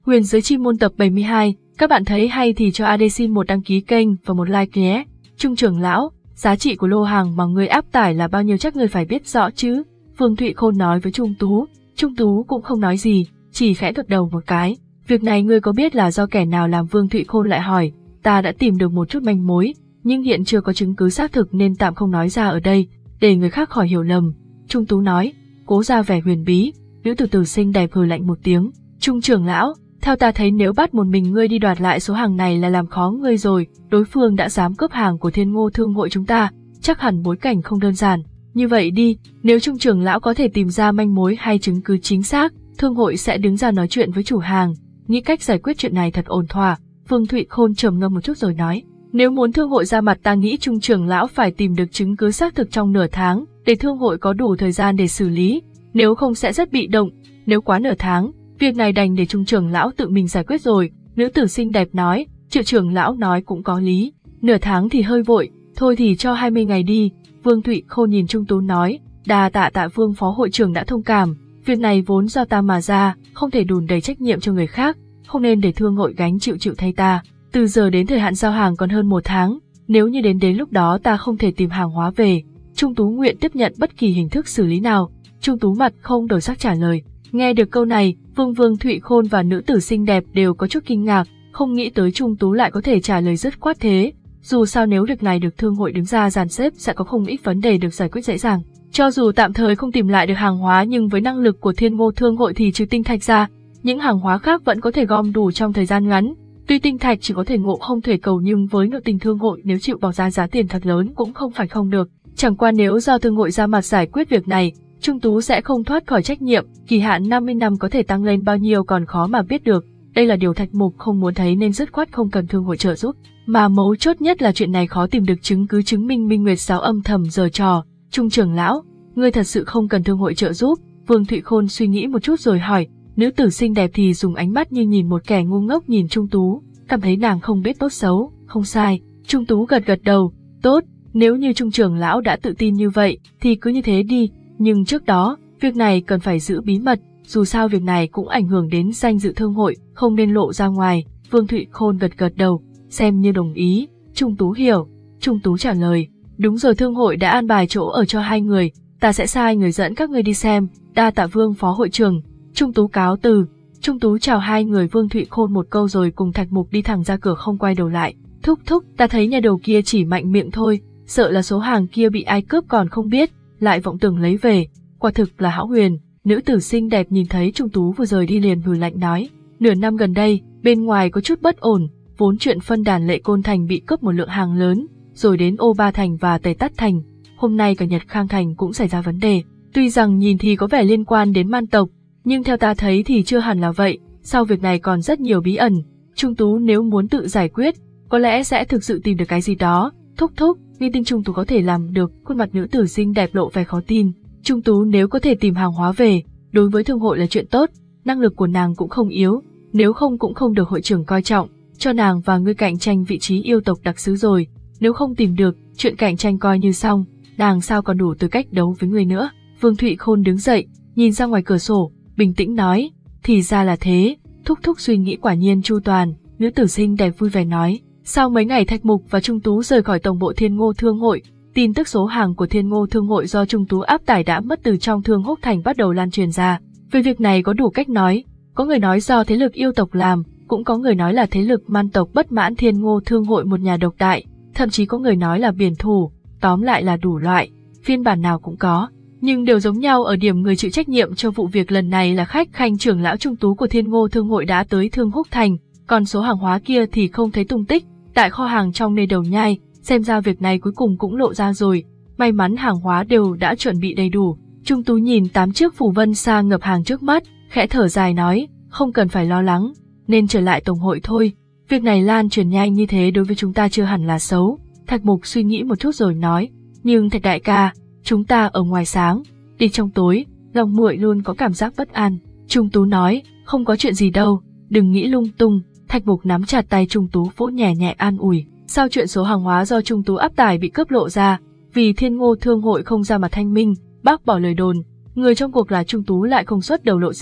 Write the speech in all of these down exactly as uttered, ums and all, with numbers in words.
Huyền giới chi môn tập bảy mươi hai, các bạn thấy hay thì cho a đê xin một đăng ký kênh và một like nhé. Trung trưởng lão, giá trị của lô hàng mà ngươi áp tải là bao nhiêu chắc ngươi phải biết rõ chứ? Vương Thụy Khôn nói với Trung Tú. Trung Tú cũng không nói gì, chỉ khẽ gật đầu một cái. Việc này ngươi có biết là do kẻ nào làm? Vương Thụy Khôn lại hỏi. Ta đã tìm được một chút manh mối, nhưng hiện chưa có chứng cứ xác thực nên tạm không nói ra ở đây, để người khác khỏi hiểu lầm. Trung Tú nói, cố ra vẻ huyền bí. Nữ tử tử xinh đẹp hừ lạnh một tiếng. Trung trưởng lão, theo ta thấy nếu bắt một mình ngươi đi đoạt lại số hàng này là làm khó ngươi rồi. Đối phương đã dám cướp hàng của Thiên Ngô Thương hội chúng ta, chắc hẳn bối cảnh không đơn giản. Như vậy đi, nếu Trung trưởng lão có thể tìm ra manh mối hay chứng cứ chính xác, thương hội sẽ đứng ra nói chuyện với chủ hàng, nghĩ cách giải quyết chuyện này thật ổn thỏa. Vương Thụy Khôn trầm ngâm một chút rồi nói, nếu muốn thương hội ra mặt, ta nghĩ Trung trưởng lão phải tìm được chứng cứ xác thực trong nửa tháng, để thương hội có đủ thời gian để xử lý, nếu không sẽ rất bị động. Nếu quá nửa tháng, việc này đành để Trung trưởng lão tự mình giải quyết rồi. Nữ tử xinh đẹp nói. Triệu trưởng lão nói cũng có lý, nửa tháng thì hơi vội, thôi thì cho hai mươi ngày đi. Vương Thụy Khôn nhìn Trung Tú nói, đà tạ tạ Vương phó hội trưởng đã thông cảm, việc này vốn do ta mà ra, không thể đùn đẩy trách nhiệm cho người khác, không nên để thương hội gánh chịu chịu thay ta. Từ giờ đến thời hạn giao hàng còn hơn một tháng, nếu như đến đến lúc đó ta không thể tìm hàng hóa về, Trung Tú nguyện tiếp nhận bất kỳ hình thức xử lý nào. Trung Tú mặt không đổi sắc trả lời. Nghe được câu này, Vương Vương Thụy Khôn và nữ tử xinh đẹp đều có chút kinh ngạc, không nghĩ tới Trung Tú lại có thể trả lời dứt khoát thế. Dù sao nếu việc này được thương hội đứng ra dàn xếp sẽ có không ít vấn đề được giải quyết dễ dàng. Cho dù tạm thời không tìm lại được hàng hóa, nhưng với năng lực của Thiên Ngô Thương hội thì trừ tinh thạch ra, những hàng hóa khác vẫn có thể gom đủ trong thời gian ngắn. Tuy tinh thạch chỉ có thể ngộ không thể cầu, nhưng với nội tình thương hội nếu chịu bỏ ra giá tiền thật lớn cũng không phải không được. Chẳng qua nếu do thương hội ra mặt giải quyết việc này, Trung Tú sẽ không thoát khỏi trách nhiệm, kỳ hạn năm mươi năm có thể tăng lên bao nhiêu còn khó mà biết được. Đây là điều Thạch Mục không muốn thấy nên dứt khoát không cần thương hội trợ giúp. Mà mấu chốt nhất là chuyện này khó tìm được chứng cứ chứng minh Minh Nguyệt Giáo âm thầm giở trò. Trung trưởng lão, ngươi thật sự không cần thương hội trợ giúp? Vương Thụy Khôn suy nghĩ một chút rồi hỏi. Nữ tử xinh đẹp thì dùng ánh mắt như nhìn một kẻ ngu ngốc nhìn Trung Tú, cảm thấy nàng không biết tốt xấu. Không sai. Trung Tú gật gật đầu. Tốt, nếu như Trung trưởng lão đã tự tin như vậy thì cứ như thế đi. Nhưng trước đó, việc này cần phải giữ bí mật, dù sao việc này cũng ảnh hưởng đến danh dự thương hội, không nên lộ ra ngoài. Vương Thụy Khôn gật gật đầu, xem như đồng ý. Trung Tú hiểu. Trung Tú trả lời, đúng rồi, thương hội đã an bài chỗ ở cho hai người, ta sẽ sai người dẫn các ngươi đi xem. Đa tạ Vương phó hội trưởng. Trung Tú cáo từ. Trung Tú chào hai người Vương Thụy Khôn một câu rồi cùng Thạch Mục đi thẳng ra cửa không quay đầu lại. Thúc thúc, ta thấy nhà đầu kia chỉ mạnh miệng thôi, sợ là số hàng kia bị ai cướp còn không biết, lại vọng tưởng lấy về, quả thực là hão huyền. Nữ tử xinh đẹp nhìn thấy Trung Tú vừa rời đi liền hừ lạnh nói, nửa năm gần đây, bên ngoài có chút bất ổn, vốn chuyện phân đàn Lệ Côn Thành bị cướp một lượng hàng lớn, rồi đến Ô Ba Thành và Tề Tát Thành, hôm nay cả Nhật Khang Thành cũng xảy ra vấn đề. Tuy rằng nhìn thì có vẻ liên quan đến man tộc, nhưng theo ta thấy thì chưa hẳn là vậy, sau việc này còn rất nhiều bí ẩn. Trung Tú nếu muốn tự giải quyết, có lẽ sẽ thực sự tìm được cái gì đó. Thúc thúc, nghi tin Trung Tú có thể làm được? Khuôn mặt nữ tử xinh đẹp lộ vẻ khó tin. Trung Tú nếu có thể tìm hàng hóa về, đối với thương hội là chuyện tốt, năng lực của nàng cũng không yếu, nếu không cũng không được hội trưởng coi trọng, cho nàng và ngươi cạnh tranh vị trí yêu tộc đặc sứ rồi. Nếu không tìm được, chuyện cạnh tranh coi như xong, nàng sao còn đủ tư cách đấu với ngươi nữa. Vương Thụy Khôn đứng dậy, nhìn ra ngoài cửa sổ, bình tĩnh nói, thì ra là thế, thúc thúc suy nghĩ quả nhiên chu toàn. Nữ tử xinh đẹp vui vẻ nói. Sau mấy ngày Thạch Mục và Trung Tú rời khỏi tổng bộ Thiên Ngô Thương hội, tin tức số hàng của Thiên Ngô Thương hội do Trung Tú áp tải đã mất từ trong Thương Húc Thành bắt đầu lan truyền ra. Về việc này có đủ cách nói, có người nói do thế lực yêu tộc làm, cũng có người nói là thế lực man tộc bất mãn Thiên Ngô Thương hội một nhà độc đại, thậm chí có người nói là biển thủ, tóm lại là đủ loại, phiên bản nào cũng có. Nhưng đều giống nhau ở điểm người chịu trách nhiệm cho vụ việc lần này là khách khanh trưởng lão Trung Tú của Thiên Ngô Thương hội đã tới Thương Húc Thành, còn số hàng hóa kia thì không thấy tung tích. Tại kho hàng trong nơi đầu nhai, xem ra việc này cuối cùng cũng lộ ra rồi. May mắn hàng hóa đều đã chuẩn bị đầy đủ. Trung Tú nhìn tám chiếc phù vân xa ngập hàng trước mắt, khẽ thở dài nói, không cần phải lo lắng, nên trở lại tổng hội thôi. Việc này lan truyền nhanh như thế đối với chúng ta chưa hẳn là xấu. Thạch Mục suy nghĩ một chút rồi nói, nhưng Thạch đại ca, chúng ta ở ngoài sáng, đi trong tối, lòng muội luôn có cảm giác bất an. Trung Tú nói, không có chuyện gì đâu, đừng nghĩ lung tung. Thạch Mục nắm chặt tay Trung Tú vỗ nhẹ nhẹ an ủi. Sau chuyện số hàng hóa do Trung Tú áp tải bị cướp lộ ra, vì Thiên Ngô Thương hội không ra mặt thanh minh, bác bỏ lời đồn, người trong cuộc là Trung Tú lại không xuất đầu lộ diện,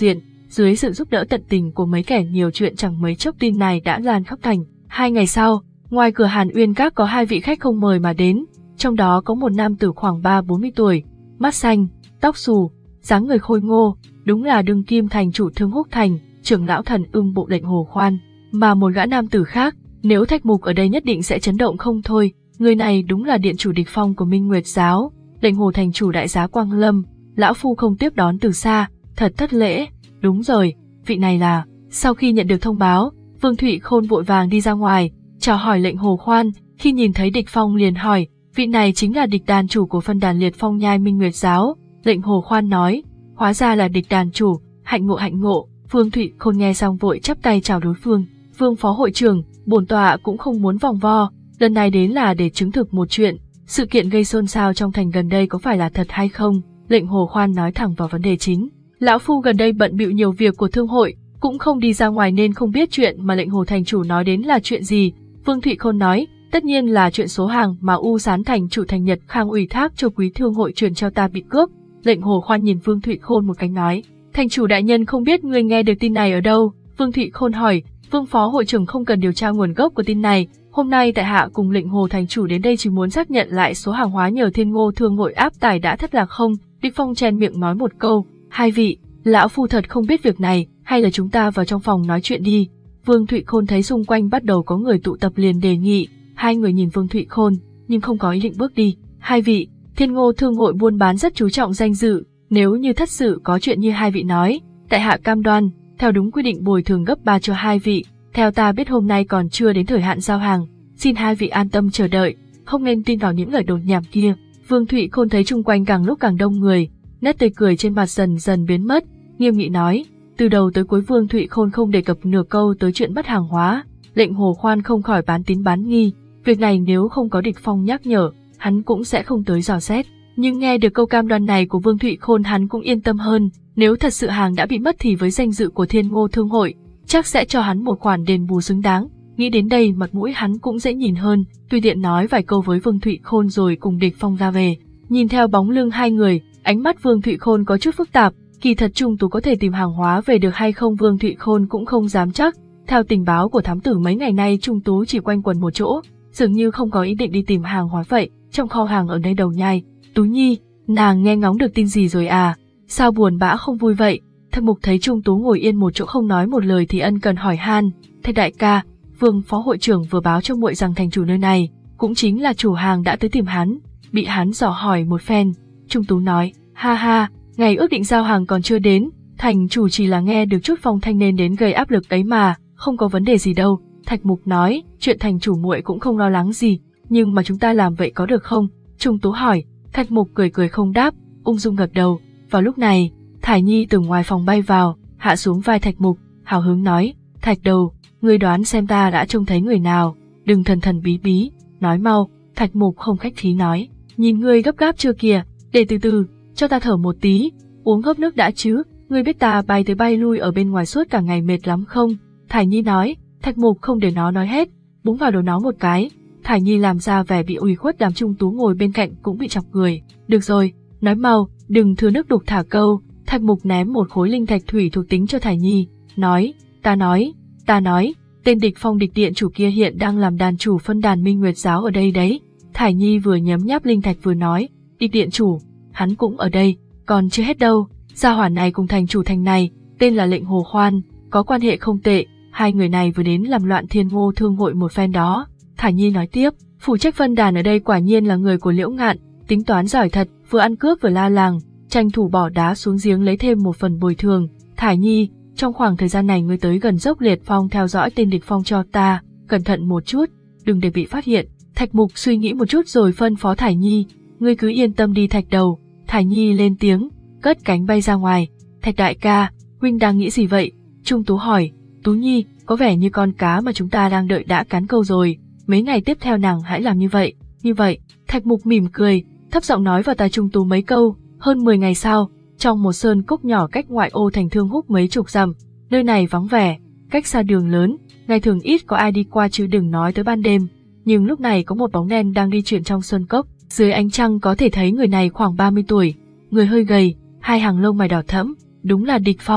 Dưới sự giúp đỡ tận tình của mấy kẻ nhiều chuyện chẳng mấy chốc tin này đã lan khắp thành. Hai ngày sau, ngoài cửa Hàn Uyên Các có hai vị khách không mời mà đến, trong đó có một nam tử khoảng ba bốn mươi tuổi, mắt xanh, tóc xù, dáng người khôi ngô, đúng là đương kim thành chủ Thương Húc Thành, trưởng lão thần ưng bộ lệnh Hồ Khoan. Mà một gã nam tử khác, nếu Thạch Mục ở đây nhất định sẽ chấn động không thôi, người này đúng là điện chủ Địch Phong của Minh Nguyệt Giáo, lệnh Hồ thành chủ đại giá Quang Lâm. Lão phu không tiếp đón từ xa, thật thất lễ. Đúng rồi, vị này là... Sau khi nhận được thông báo, Vương Thụy Khôn vội vàng đi ra ngoài, chào hỏi lệnh Hồ Khoan. Khi nhìn thấy Địch Phong liền hỏi, vị này chính là địch đàn chủ của phân đàn Liệt Phong Nhai Minh Nguyệt Giáo. Lệnh Hồ Khoan nói, hóa ra là địch đàn chủ, hạnh ngộ hạnh ngộ. Vương Thụy Khôn nghe xong vội chắp tay chào đối phương. Vương phó hội trưởng, bổn tọa cũng không muốn vòng vo, lần này đến là để chứng thực một chuyện, sự kiện gây xôn xao trong thành gần đây có phải là thật hay không? Lệnh Hồ Khoan nói thẳng vào vấn đề chính. Lão phu gần đây bận bịu nhiều việc của thương hội, cũng không đi ra ngoài nên không biết chuyện mà lệnh Hồ thành chủ nói đến là chuyện gì. Vương Thụy Khôn nói, tất nhiên là chuyện số hàng mà U Sán thành chủ thành Nhật Khang ủy thác cho quý thương hội truyền cho ta bị cướp. Lệnh Hồ Khoan nhìn Vương Thụy Khôn một cái nói, thành chủ đại nhân không biết ngươi nghe được tin này ở đâu? Vương Thụy Khôn hỏi, Vương phó hội trưởng không cần điều tra nguồn gốc của tin này, hôm nay tại hạ cùng lệnh Hồ thành chủ đến đây chỉ muốn xác nhận lại số hàng hóa nhờ Thiên Ngô thương hội áp tải đã thất lạc không. Địch Phong chen miệng nói một câu, hai vị, lão phu thật không biết việc này, hay là chúng ta vào trong phòng nói chuyện đi. Vương Thụy Khôn thấy xung quanh bắt đầu có người tụ tập liền đề nghị, hai người nhìn Vương Thụy Khôn, nhưng không có ý định bước đi. Hai vị, Thiên Ngô thương hội buôn bán rất chú trọng danh dự, nếu như thật sự có chuyện như hai vị nói, tại hạ cam đoan, theo đúng quy định bồi thường gấp ba cho hai vị. Theo ta biết hôm nay còn chưa đến thời hạn giao hàng, xin hai vị an tâm chờ đợi, không nên tin vào những lời đồn nhảm kia. Vương Thụy Khôn thấy chung quanh càng lúc càng đông người, nét tươi cười trên mặt dần dần biến mất, nghiêm nghị nói, từ đầu tới cuối Vương Thụy Khôn không đề cập nửa câu tới chuyện bắt hàng hóa. Lệnh Hồ Khoan không khỏi bán tín bán nghi, việc này nếu không có Địch Phong nhắc nhở, hắn cũng sẽ không tới dò xét. Nhưng nghe được câu cam đoan này của Vương Thụy Khôn hắn cũng yên tâm hơn, nếu thật sự hàng đã bị mất thì với danh dự của Thiên Ngô thương hội, chắc sẽ cho hắn một khoản đền bù xứng đáng. Nghĩ đến đây mặt mũi hắn cũng dễ nhìn hơn, tùy tiện nói vài câu với Vương Thụy Khôn rồi cùng Địch Phong ra về. Nhìn theo bóng lưng hai người, ánh mắt Vương Thụy Khôn có chút phức tạp, kỳ thật Trung Tú có thể tìm hàng hóa về được hay không Vương Thụy Khôn cũng không dám chắc. Theo tình báo của thám tử mấy ngày nay Trung Tú chỉ quanh quẩn một chỗ, dường như không có ý định đi tìm hàng hóa vậy. Trong kho hàng ở nơi Đầu Nhai, Tú Nhi, nàng nghe ngóng được tin gì rồi à? Sao buồn bã không vui vậy? Thạch Mục thấy Trung Tú ngồi yên một chỗ không nói một lời thì ân cần hỏi han, Thạch đại ca, Vương phó hội trưởng vừa báo cho muội rằng thành chủ nơi này, cũng chính là chủ hàng đã tới tìm hắn. Bị hắn dò hỏi một phen, Trung Tú nói, ha ha, ngày ước định giao hàng còn chưa đến, thành chủ chỉ là nghe được chút phong thanh nên đến gây áp lực đấy mà, không có vấn đề gì đâu. Thạch Mục nói, chuyện thành chủ muội cũng không lo lắng gì, nhưng mà chúng ta làm vậy có được không? Trung Tú hỏi. Thạch Mục cười cười không đáp, ung dung gật đầu. Vào lúc này, Thải Nhi từ ngoài phòng bay vào, hạ xuống vai Thạch Mục, hào hứng nói, Thạch đầu, ngươi đoán xem ta đã trông thấy người nào, đừng thần thần bí bí, nói mau. Thạch Mục không khách khí nói, nhìn ngươi gấp gáp chưa kìa, để từ từ, cho ta thở một tí, uống hớp nước đã chứ, ngươi biết ta bay tới bay lui ở bên ngoài suốt cả ngày mệt lắm không? Thải Nhi nói. Thạch Mục không để nó nói hết, búng vào đầu nó một cái. Thải Nhi làm ra vẻ bị ủy khuất, đám Trung Tú ngồi bên cạnh cũng bị chọc cười. Được rồi, nói mau, đừng thừa nước đục thả câu. Thạch Mục ném một khối linh thạch thủy thuộc tính cho Thải Nhi, nói, ta nói, ta nói, tên Địch Phong địch điện chủ kia hiện đang làm đàn chủ phân đàn Minh Nguyệt Giáo ở đây đấy. Thải Nhi vừa nhấm nháp linh thạch vừa nói, địch điện chủ, hắn cũng ở đây, còn chưa hết đâu. Gia hỏa này cùng thành chủ thành này, tên là lệnh Hồ Khoan, có quan hệ không tệ, hai người này vừa đến làm loạn Thiên Ngô thương hội một phen đó. Thải Nhi nói tiếp, phụ trách phân đàn ở đây quả nhiên là người của Liễu Ngạn, tính toán giỏi thật, vừa ăn cướp vừa la làng, tranh thủ bỏ đá xuống giếng lấy thêm một phần bồi thường. Thải Nhi, trong khoảng thời gian này ngươi tới gần dốc Liệt Phong theo dõi tên Địch Phong cho ta, cẩn thận một chút, đừng để bị phát hiện. Thạch Mục suy nghĩ một chút rồi phân phó Thải Nhi, ngươi cứ yên tâm đi Thạch đầu. Thải Nhi lên tiếng, cất cánh bay ra ngoài. Thạch đại ca, huynh đang nghĩ gì vậy? Trung Tú hỏi. Tú Nhi, có vẻ như con cá mà chúng ta đang đợi đã cắn câu rồi, mấy ngày tiếp theo nàng hãy làm như vậy, như vậy. Thạch Mục mỉm cười, thấp giọng nói vào tai Trung Tú mấy câu. Hơn mười ngày sau, trong một sơn cốc nhỏ cách ngoại ô thành Thương Húc mấy chục dặm, nơi này vắng vẻ, cách xa đường lớn, ngày thường ít có ai đi qua chứ đừng nói tới ban đêm. Nhưng lúc này có một bóng đen đang đi chuyển trong sơn cốc, dưới ánh trăng có thể thấy người này khoảng ba mươi tuổi, người hơi gầy, hai hàng lông mày đỏ thẫm, đúng là Địch Phong.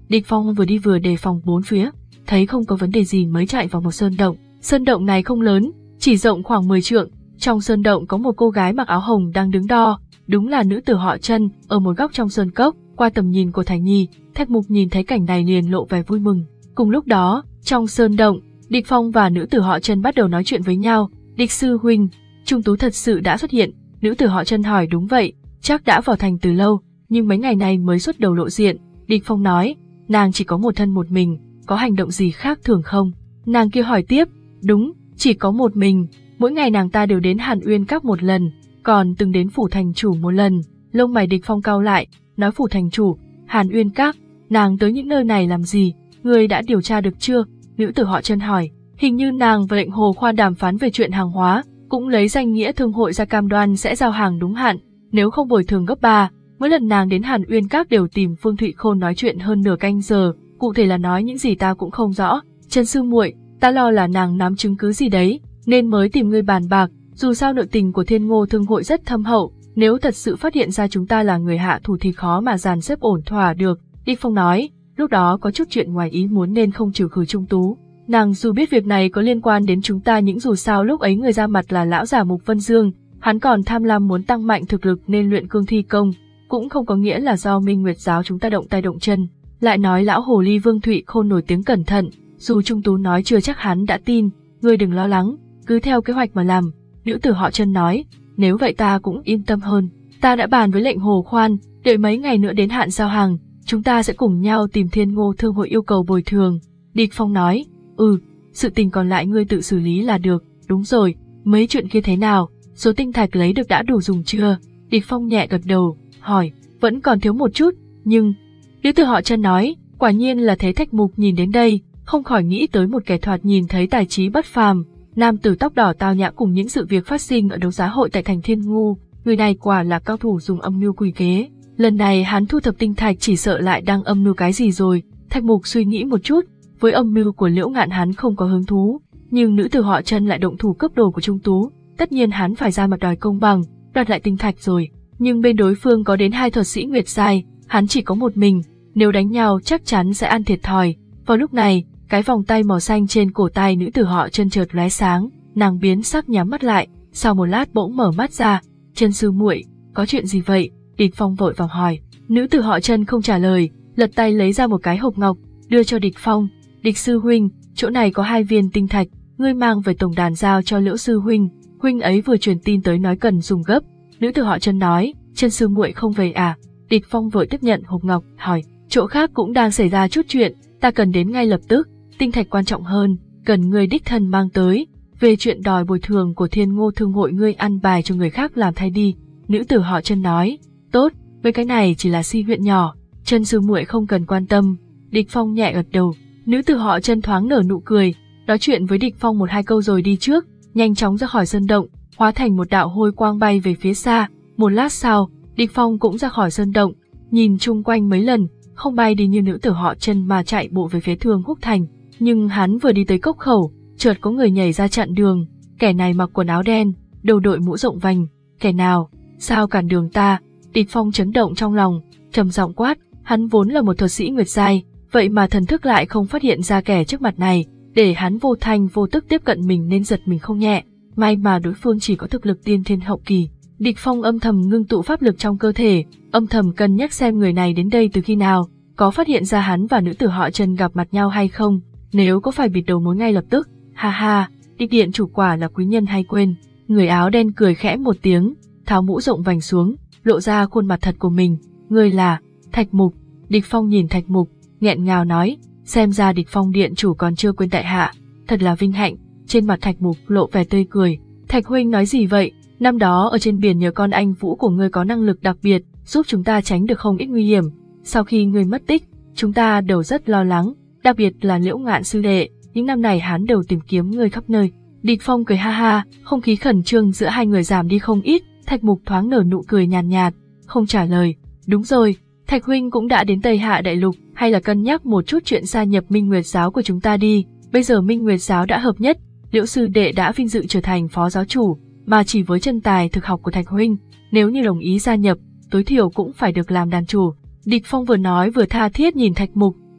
Địch Phong vừa đi vừa đề phòng bốn phía, thấy không có vấn đề gì mới chạy vào một sơn động. Sơn động này không lớn, chỉ rộng khoảng mười trượng. Trong sơn động có một cô gái mặc áo hồng đang đứng đo, đúng là nữ tử họ Trân, ở một góc trong sơn cốc. Qua tầm nhìn của Thành Nhi, Thạch Mục nhìn thấy cảnh này liền lộ vẻ vui mừng. Cùng lúc đó, trong sơn động, Địch Phong và nữ tử họ Trân bắt đầu nói chuyện với nhau. Địch sư huynh, Trung Tú thật sự đã xuất hiện. Nữ tử họ Trân hỏi. Đúng vậy, chắc đã vào thành từ lâu, nhưng mấy ngày nay mới xuất đầu lộ diện. Địch Phong nói, nàng chỉ có một thân một mình, có hành động gì khác thường không? Nàng kia hỏi tiếp, đúng, chỉ có một mình, mỗi ngày nàng ta đều đến Hàn Uyên Các một lần, còn từng đến phủ thành chủ một lần. Lông mày Địch Phong cau lại, nói phủ thành chủ, Hàn Uyên Các, nàng tới những nơi này làm gì, ngươi đã điều tra được chưa? Nữ tử họ Trân hỏi, hình như nàng và lệnh Hồ Khoan đàm phán về chuyện hàng hóa, cũng lấy danh nghĩa thương hội ra cam đoan sẽ giao hàng đúng hạn, nếu không bồi thường gấp ba. Mỗi lần nàng đến Hàn Uyên Các đều tìm Phương Thụy Khôn nói chuyện hơn nửa canh giờ, cụ thể là nói những gì ta cũng không rõ. Trân sư muội, ta lo là nàng nắm chứng cứ gì đấy, nên mới tìm ngươi bàn bạc. Dù sao nội tình của Thiên Ngô thương hội rất thâm hậu, nếu thật sự phát hiện ra chúng ta là người hạ thủ thì khó mà dàn xếp ổn thỏa được. Địch Phong nói, lúc đó có chút chuyện ngoài ý muốn nên không trừ khử Trung Tú. Nàng dù biết việc này có liên quan đến chúng ta, nhưng dù sao lúc ấy người ra mặt là lão già Mục Vân Dương, hắn còn tham lam muốn tăng mạnh thực lực nên luyện cương thi công, cũng không có nghĩa là do Minh Nguyệt giáo chúng ta động tay động chân. Lại nói lão hồ ly Vương Thụy Khôn nổi tiếng cẩn thận, dù Trung Tú nói chưa chắc hắn đã tin, ngươi đừng lo lắng, cứ theo kế hoạch mà làm. Nữ tử họ Trân nói, nếu vậy ta cũng yên tâm hơn, ta đã bàn với lệnh Hồ Khoan, đợi mấy ngày nữa đến hạn giao hàng, chúng ta sẽ cùng nhau tìm Thiên Ngô thương hội yêu cầu bồi thường. Địch Phong nói, ừ, sự tình còn lại ngươi tự xử lý là được. Đúng rồi, mấy chuyện kia thế nào, số tinh thạch lấy được đã đủ dùng chưa? Địch Phong nhẹ gật đầu, hỏi, vẫn còn thiếu một chút, nhưng... Nữ tử họ Trân nói, quả nhiên là thế. Thạch Mục nhìn đến đây, không khỏi nghĩ tới một kẻ thoạt nhìn thấy tài trí bất phàm, nam tử tóc đỏ tao nhã cùng những sự việc phát sinh ở đấu giá hội tại thành Thiên Ngu, người này quả là cao thủ dùng âm mưu quỷ kế. Lần này hắn thu thập tinh thạch chỉ sợ lại đang âm mưu cái gì rồi. Thạch Mục suy nghĩ một chút, với âm mưu của Liễu Ngạn hắn không có hứng thú, nhưng nữ tử họ Trân lại động thủ cướp đồ của Trung Tú, tất nhiên hắn phải ra mặt đòi công bằng, đoạt lại tinh thạch rồi. Nhưng bên đối phương có đến hai thuật sĩ Nguyệt giai, hắn chỉ có một mình, nếu đánh nhau chắc chắn sẽ ăn thiệt thòi. Vào lúc này, cái vòng tay màu xanh trên cổ tay nữ tử họ Trân chợt lóe sáng, nàng biến sắc nhắm mắt lại, sau một lát bỗng mở mắt ra. Trân sư muội, có chuyện gì vậy? Địch Phong vội vàng hỏi. Nữ tử họ Trân không trả lời, lật tay lấy ra một cái hộp ngọc, đưa cho Địch Phong. Địch sư huynh, chỗ này có hai viên tinh thạch, ngươi mang về tổng đàn giao cho Liễu sư huynh, huynh ấy vừa truyền tin tới nói cần dùng gấp. Nữ tử họ Trân nói, Trân sư muội không về à? Địch Phong vội tiếp nhận hộp ngọc, hỏi, chỗ khác cũng đang xảy ra chút chuyện, ta cần đến ngay lập tức, tinh thạch quan trọng hơn, cần ngươi đích thân mang tới. Về chuyện đòi bồi thường của Thiên Ngô thương hội ngươi ăn bài cho người khác làm thay đi. Nữ tử họ Trân nói, tốt, với cái này chỉ là si huyện nhỏ, Trân sư muội không cần quan tâm. Địch Phong nhẹ gật đầu. Nữ tử họ Trân thoáng nở nụ cười, nói chuyện với Địch Phong một hai câu rồi đi trước, nhanh chóng ra khỏi sơn động, hóa thành một đạo hôi quang bay về phía xa. Một lát sau, Địch Phong cũng ra khỏi sơn động, nhìn chung quanh mấy lần, không bay đi như nữ tử họ Trân mà chạy bộ về phía Thương Húc Thành. Nhưng hắn vừa đi tới cốc khẩu, chợt có người nhảy ra chặn đường, kẻ này mặc quần áo đen, đầu đội mũ rộng vành. Kẻ nào? Sao cản đường ta? Địch Phong chấn động trong lòng, trầm giọng quát, hắn vốn là một thuật sĩ Nguyệt giai, vậy mà thần thức lại không phát hiện ra kẻ trước mặt này, để hắn vô thanh vô tức tiếp cận mình nên giật mình không nhẹ. May mà đối phương chỉ có thực lực tiên thiên hậu kỳ. Địch Phong âm thầm ngưng tụ pháp lực trong cơ thể, âm thầm cân nhắc xem người này đến đây từ khi nào, có phát hiện ra hắn và nữ tử họ Trân gặp mặt nhau hay không, nếu có phải bịt đầu mối ngay lập tức. Ha ha, Địch điện chủ quả là quý nhân hay quên. Người áo đen cười khẽ một tiếng, tháo mũ rộng vành xuống, lộ ra khuôn mặt thật của mình. Người là Thạch Mục. Địch Phong nhìn Thạch Mục, nghẹn ngào nói, xem ra Địch Phong điện chủ còn chưa quên đại hạ, thật là vinh hạnh. Trên mặt Thạch Mục lộ vẻ tươi cười. Thạch huynh nói gì vậy? Năm đó ở trên biển nhờ con anh Vũ của ngươi có năng lực đặc biệt, giúp chúng ta tránh được không ít nguy hiểm. Sau khi ngươi mất tích, chúng ta đều rất lo lắng, đặc biệt là Liễu Ngạn sư đệ, những năm này hắn đều tìm kiếm ngươi khắp nơi. Địch Phong cười ha ha, không khí khẩn trương giữa hai người giảm đi không ít. Thạch Mục thoáng nở nụ cười nhàn nhạt, nhạt, không trả lời. Đúng rồi, Thạch huynh cũng đã đến Tây Hạ Đại Lục, hay là cân nhắc một chút chuyện gia nhập Minh Nguyệt giáo của chúng ta đi. Bây giờ Minh Nguyệt giáo đã hợp nhất, Liễu sư đệ đã vinh dự trở thành phó giáo chủ, mà chỉ với chân tài thực học của Thạch huynh, nếu như đồng ý gia nhập, tối thiểu cũng phải được làm đàn chủ. Địch Phong vừa nói vừa tha thiết nhìn Thạch Mục,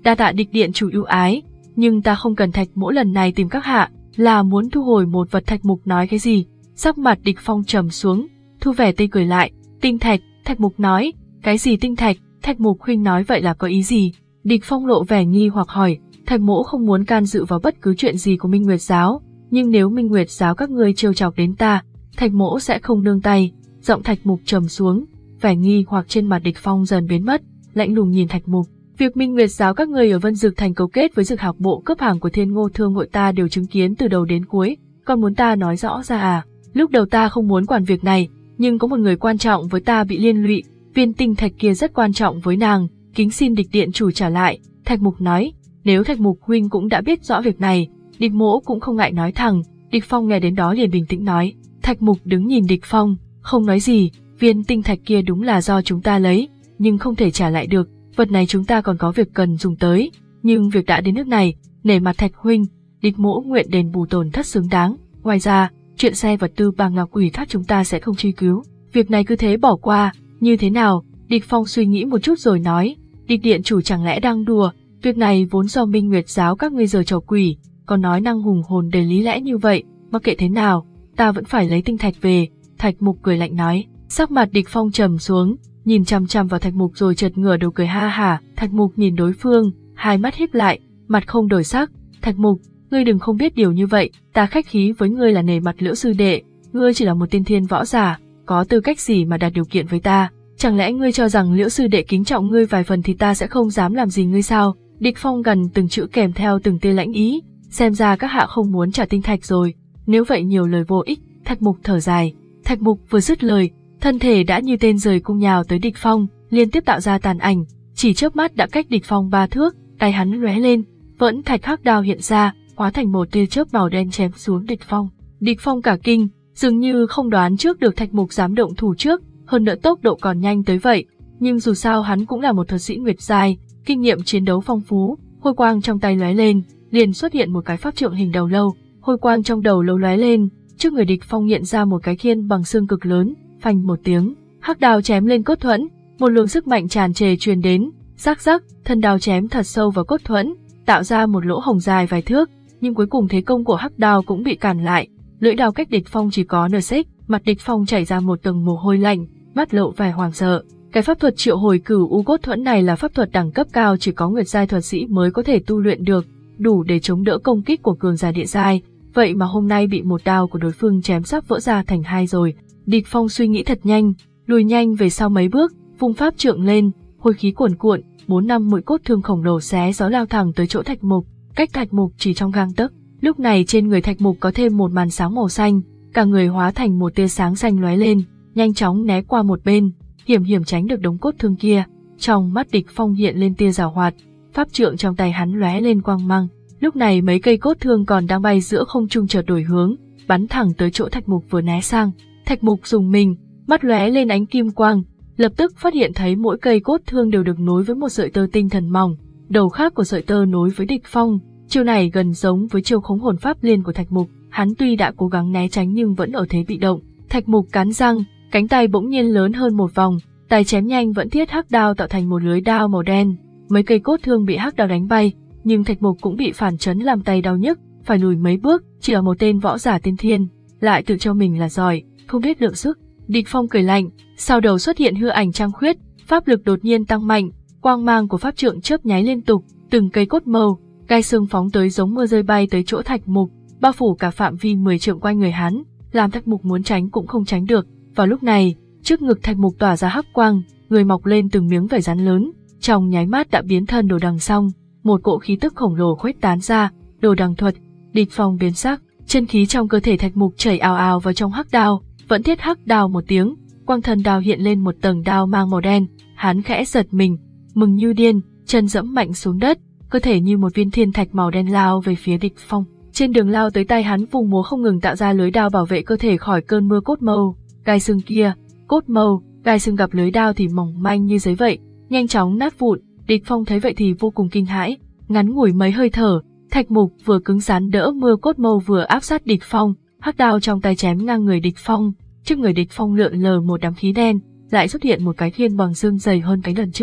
Đa tạ địch điện chủ ưu ái, nhưng ta không cần Thạch Mỗ lần này tìm các hạ, là muốn thu hồi một vật. Thạch Mục nói cái gì? Sắc mặt Địch Phong trầm xuống, thu vẻ tươi cười lại. Tinh thạch, Thạch Mục nói. Cái gì tinh thạch? Thạch Mục huynh nói vậy là có ý gì? Địch Phong lộ vẻ nghi hoặc hỏi. Thạch Mỗ không muốn can dự vào bất cứ chuyện gì của Minh Nguyệt giáo, nhưng nếu Minh Nguyệt giáo các ngươi trêu chọc đến ta, Thạch Mỗ sẽ không nương tay. Giọng Thạch Mục trầm xuống, vẻ nghi hoặc trên mặt Địch Phong dần biến mất, lạnh lùng nhìn Thạch Mục. Việc Minh Nguyệt giáo các ngươi ở Vân Dực Thành cấu kết với Dực Học bộ cướp hàng của Thiên Ngô Thương hội ta đều chứng kiến từ đầu đến cuối, còn muốn ta nói rõ ra à? Lúc đầu ta không muốn quản việc này, nhưng có một người quan trọng với ta bị liên lụy, viên tinh thạch kia rất quan trọng với nàng, kính xin Địch điện chủ trả lại. Thạch Mục nói. Nếu Thạch Mục huynh cũng đã biết rõ việc này, Địch Mỗ cũng không ngại nói thẳng. Địch Phong nghe đến đó liền bình tĩnh nói. Thạch Mục đứng nhìn Địch Phong, không nói gì. Viên tinh thạch kia đúng là do chúng ta lấy, nhưng không thể trả lại được. Vật này chúng ta còn có việc cần dùng tới, nhưng việc đã đến nước này, nể mặt Thạch huynh, Địch Mỗ nguyện đền bù tổn thất xứng đáng. Ngoài ra, chuyện xe vật tư Bàng Ngọc ủy thác chúng ta sẽ không truy cứu, việc này cứ thế bỏ qua. Như thế nào? Địch Phong suy nghĩ một chút rồi nói. Địch điện chủ chẳng lẽ đang đùa? Việc này vốn do Minh Nguyệt giáo các ngươi giờ trò quỷ, còn nói năng hùng hồn đầy lý lẽ như vậy, mặc kệ thế nào, ta vẫn phải lấy tinh thạch về. Thạch Mục cười lạnh nói. Sắc mặt Địch Phong trầm xuống, nhìn chằm chằm vào Thạch Mục rồi chợt ngửa đầu cười ha hả. Thạch Mục nhìn đối phương, hai mắt híp lại, mặt không đổi sắc. Thạch Mục, ngươi đừng không biết điều như vậy, ta khách khí với ngươi là nể mặt Liễu sư đệ, ngươi chỉ là một tiên thiên võ giả, có tư cách gì mà đặt điều kiện với ta? Chẳng lẽ ngươi cho rằng Liễu sư đệ kính trọng ngươi vài phần thì ta sẽ không dám làm gì ngươi sao? Địch Phong gần từng chữ kèm theo từng tia lãnh ý, xem ra các hạ không muốn trả tinh thạch rồi, nếu vậy nhiều lời vô ích. Thạch Mục thở dài. Thạch Mục vừa dứt lời, thân thể đã như tên rời cung nhào tới Địch Phong, liên tiếp tạo ra tàn ảnh, chỉ chớp mắt đã cách Địch Phong ba thước, tay hắn lóe lên, vẫn thạch hắc đao hiện ra, hóa thành một tia chớp màu đen chém xuống Địch Phong. Địch Phong cả kinh, dường như không đoán trước được Thạch Mục dám động thủ trước, hơn nữa tốc độ còn nhanh tới vậy, nhưng dù sao hắn cũng là một thuật sĩ Nguyệt giai, kinh nghiệm chiến đấu phong phú. Hôi quang trong tay lóe lên, liền xuất hiện một cái pháp trượng hình đầu lâu, hôi quang trong đầu lâu lóe lên, trước người Địch Phong hiện ra một cái khiên bằng xương cực lớn, phanh một tiếng, hắc đao chém lên cốt thuẫn, một luồng sức mạnh tràn trề truyền đến, rắc rắc, thân đao chém thật sâu vào cốt thuẫn, tạo ra một lỗ hổng dài vài thước, nhưng cuối cùng thế công của hắc đao cũng bị cản lại, lưỡi đao cách Địch Phong chỉ có nửa xích, mặt Địch Phong chảy ra một tầng mồ hôi lạnh, mắt lộ vẻ hoảng sợ. Cái pháp thuật triệu hồi cửu u cốt thuẫn này là pháp thuật đẳng cấp cao, chỉ có Nguyệt giai thuật sĩ mới có thể tu luyện được, đủ để chống đỡ công kích của cường giả địa giai, vậy mà hôm nay bị một đao của đối phương chém sắp vỡ ra thành hai rồi. Địch Phong suy nghĩ thật nhanh, lùi nhanh về sau mấy bước, vung pháp trượng lên, hôi khí cuồn cuộn, bốn năm mũi cốt thương khổng lồ xé gió lao thẳng tới chỗ Thạch Mục, cách Thạch Mục chỉ trong gang tấc. Lúc này trên người Thạch Mục có thêm một màn sáng màu xanh, cả người hóa thành một tia sáng xanh lóe lên, nhanh chóng né qua một bên, hiểm hiểm tránh được đống cốt thương kia. Trong mắt Địch Phong hiện lên tia giảo hoạt, pháp trượng trong tay hắn lóe lên quang mang. Lúc này mấy cây cốt thương còn đang bay giữa không trung chợt đổi hướng, bắn thẳng tới chỗ Thạch Mục vừa né sang. Thạch Mục dùng mình, mắt lóe lên ánh kim quang, lập tức phát hiện thấy mỗi cây cốt thương đều được nối với một sợi tơ tinh thần mỏng, đầu khác của sợi tơ nối với Địch Phong. Chiêu này gần giống với chiêu khống hồn pháp liên của Thạch Mục, hắn tuy đã cố gắng né tránh nhưng vẫn ở thế bị động. Thạch Mục cắn răng, cánh tay bỗng nhiên lớn hơn một vòng, tay chém nhanh vẫn thiết hắc đao tạo thành một lưới đao màu đen. Mấy cây cốt thương bị hắc đao đánh bay, nhưng Thạch Mục cũng bị phản chấn làm tay đau nhức, phải lùi mấy bước. Chỉ là một tên võ giả tiên thiên, lại tự cho mình là giỏi, không biết lượng sức. Địch Phong cười lạnh, sau đầu xuất hiện hư ảnh trăng khuyết, pháp lực đột nhiên tăng mạnh, quang mang của pháp trượng chớp nháy liên tục, từng cây cốt màu, gai xương phóng tới giống mưa rơi bay tới chỗ Thạch Mục, bao phủ cả phạm vi mười trượng quanh người hắn, làm Thạch Mục muốn tránh cũng không tránh được. Vào lúc này, trước ngực Thạch Mục tỏa ra hắc quang, người mọc lên từng miếng vảy rắn lớn, trong nháy mắt đã biến thân đồ đằng xong, một cỗ khí tức khổng lồ khuếch tán ra, đồ đằng thuật. Địch Phong biến sắc, chân khí trong cơ thể Thạch Mục chảy ào ào vào trong hắc đao, vẫn thiết hắc đao một tiếng, quang thần đao hiện lên một tầng đao mang màu đen, hắn khẽ giật mình, mừng như điên, chân dẫm mạnh xuống đất, cơ thể như một viên thiên thạch màu đen lao về phía Địch Phong. Trên đường lao tới tay hắn vùng múa không ngừng tạo ra lưới đao bảo vệ cơ thể khỏi cơn mưa cốt mâu, gai xương kia, cốt mâu, gai xương gặp lưới đao thì mỏng manh như giấy vậy, nhanh chóng nát vụn. Địch Phong thấy vậy thì vô cùng kinh hãi, ngắn ngủi mấy hơi thở, Thạch Mục vừa cứng rắn đỡ mưa cốt mâu vừa áp sát Địch Phong, hắc đao trong tay chém ngang người Địch Phong, trước người Địch Phong lượn lờ một đám khí đen, lại xuất hiện một cái khiên bằng xương dày hơn cái lần trước.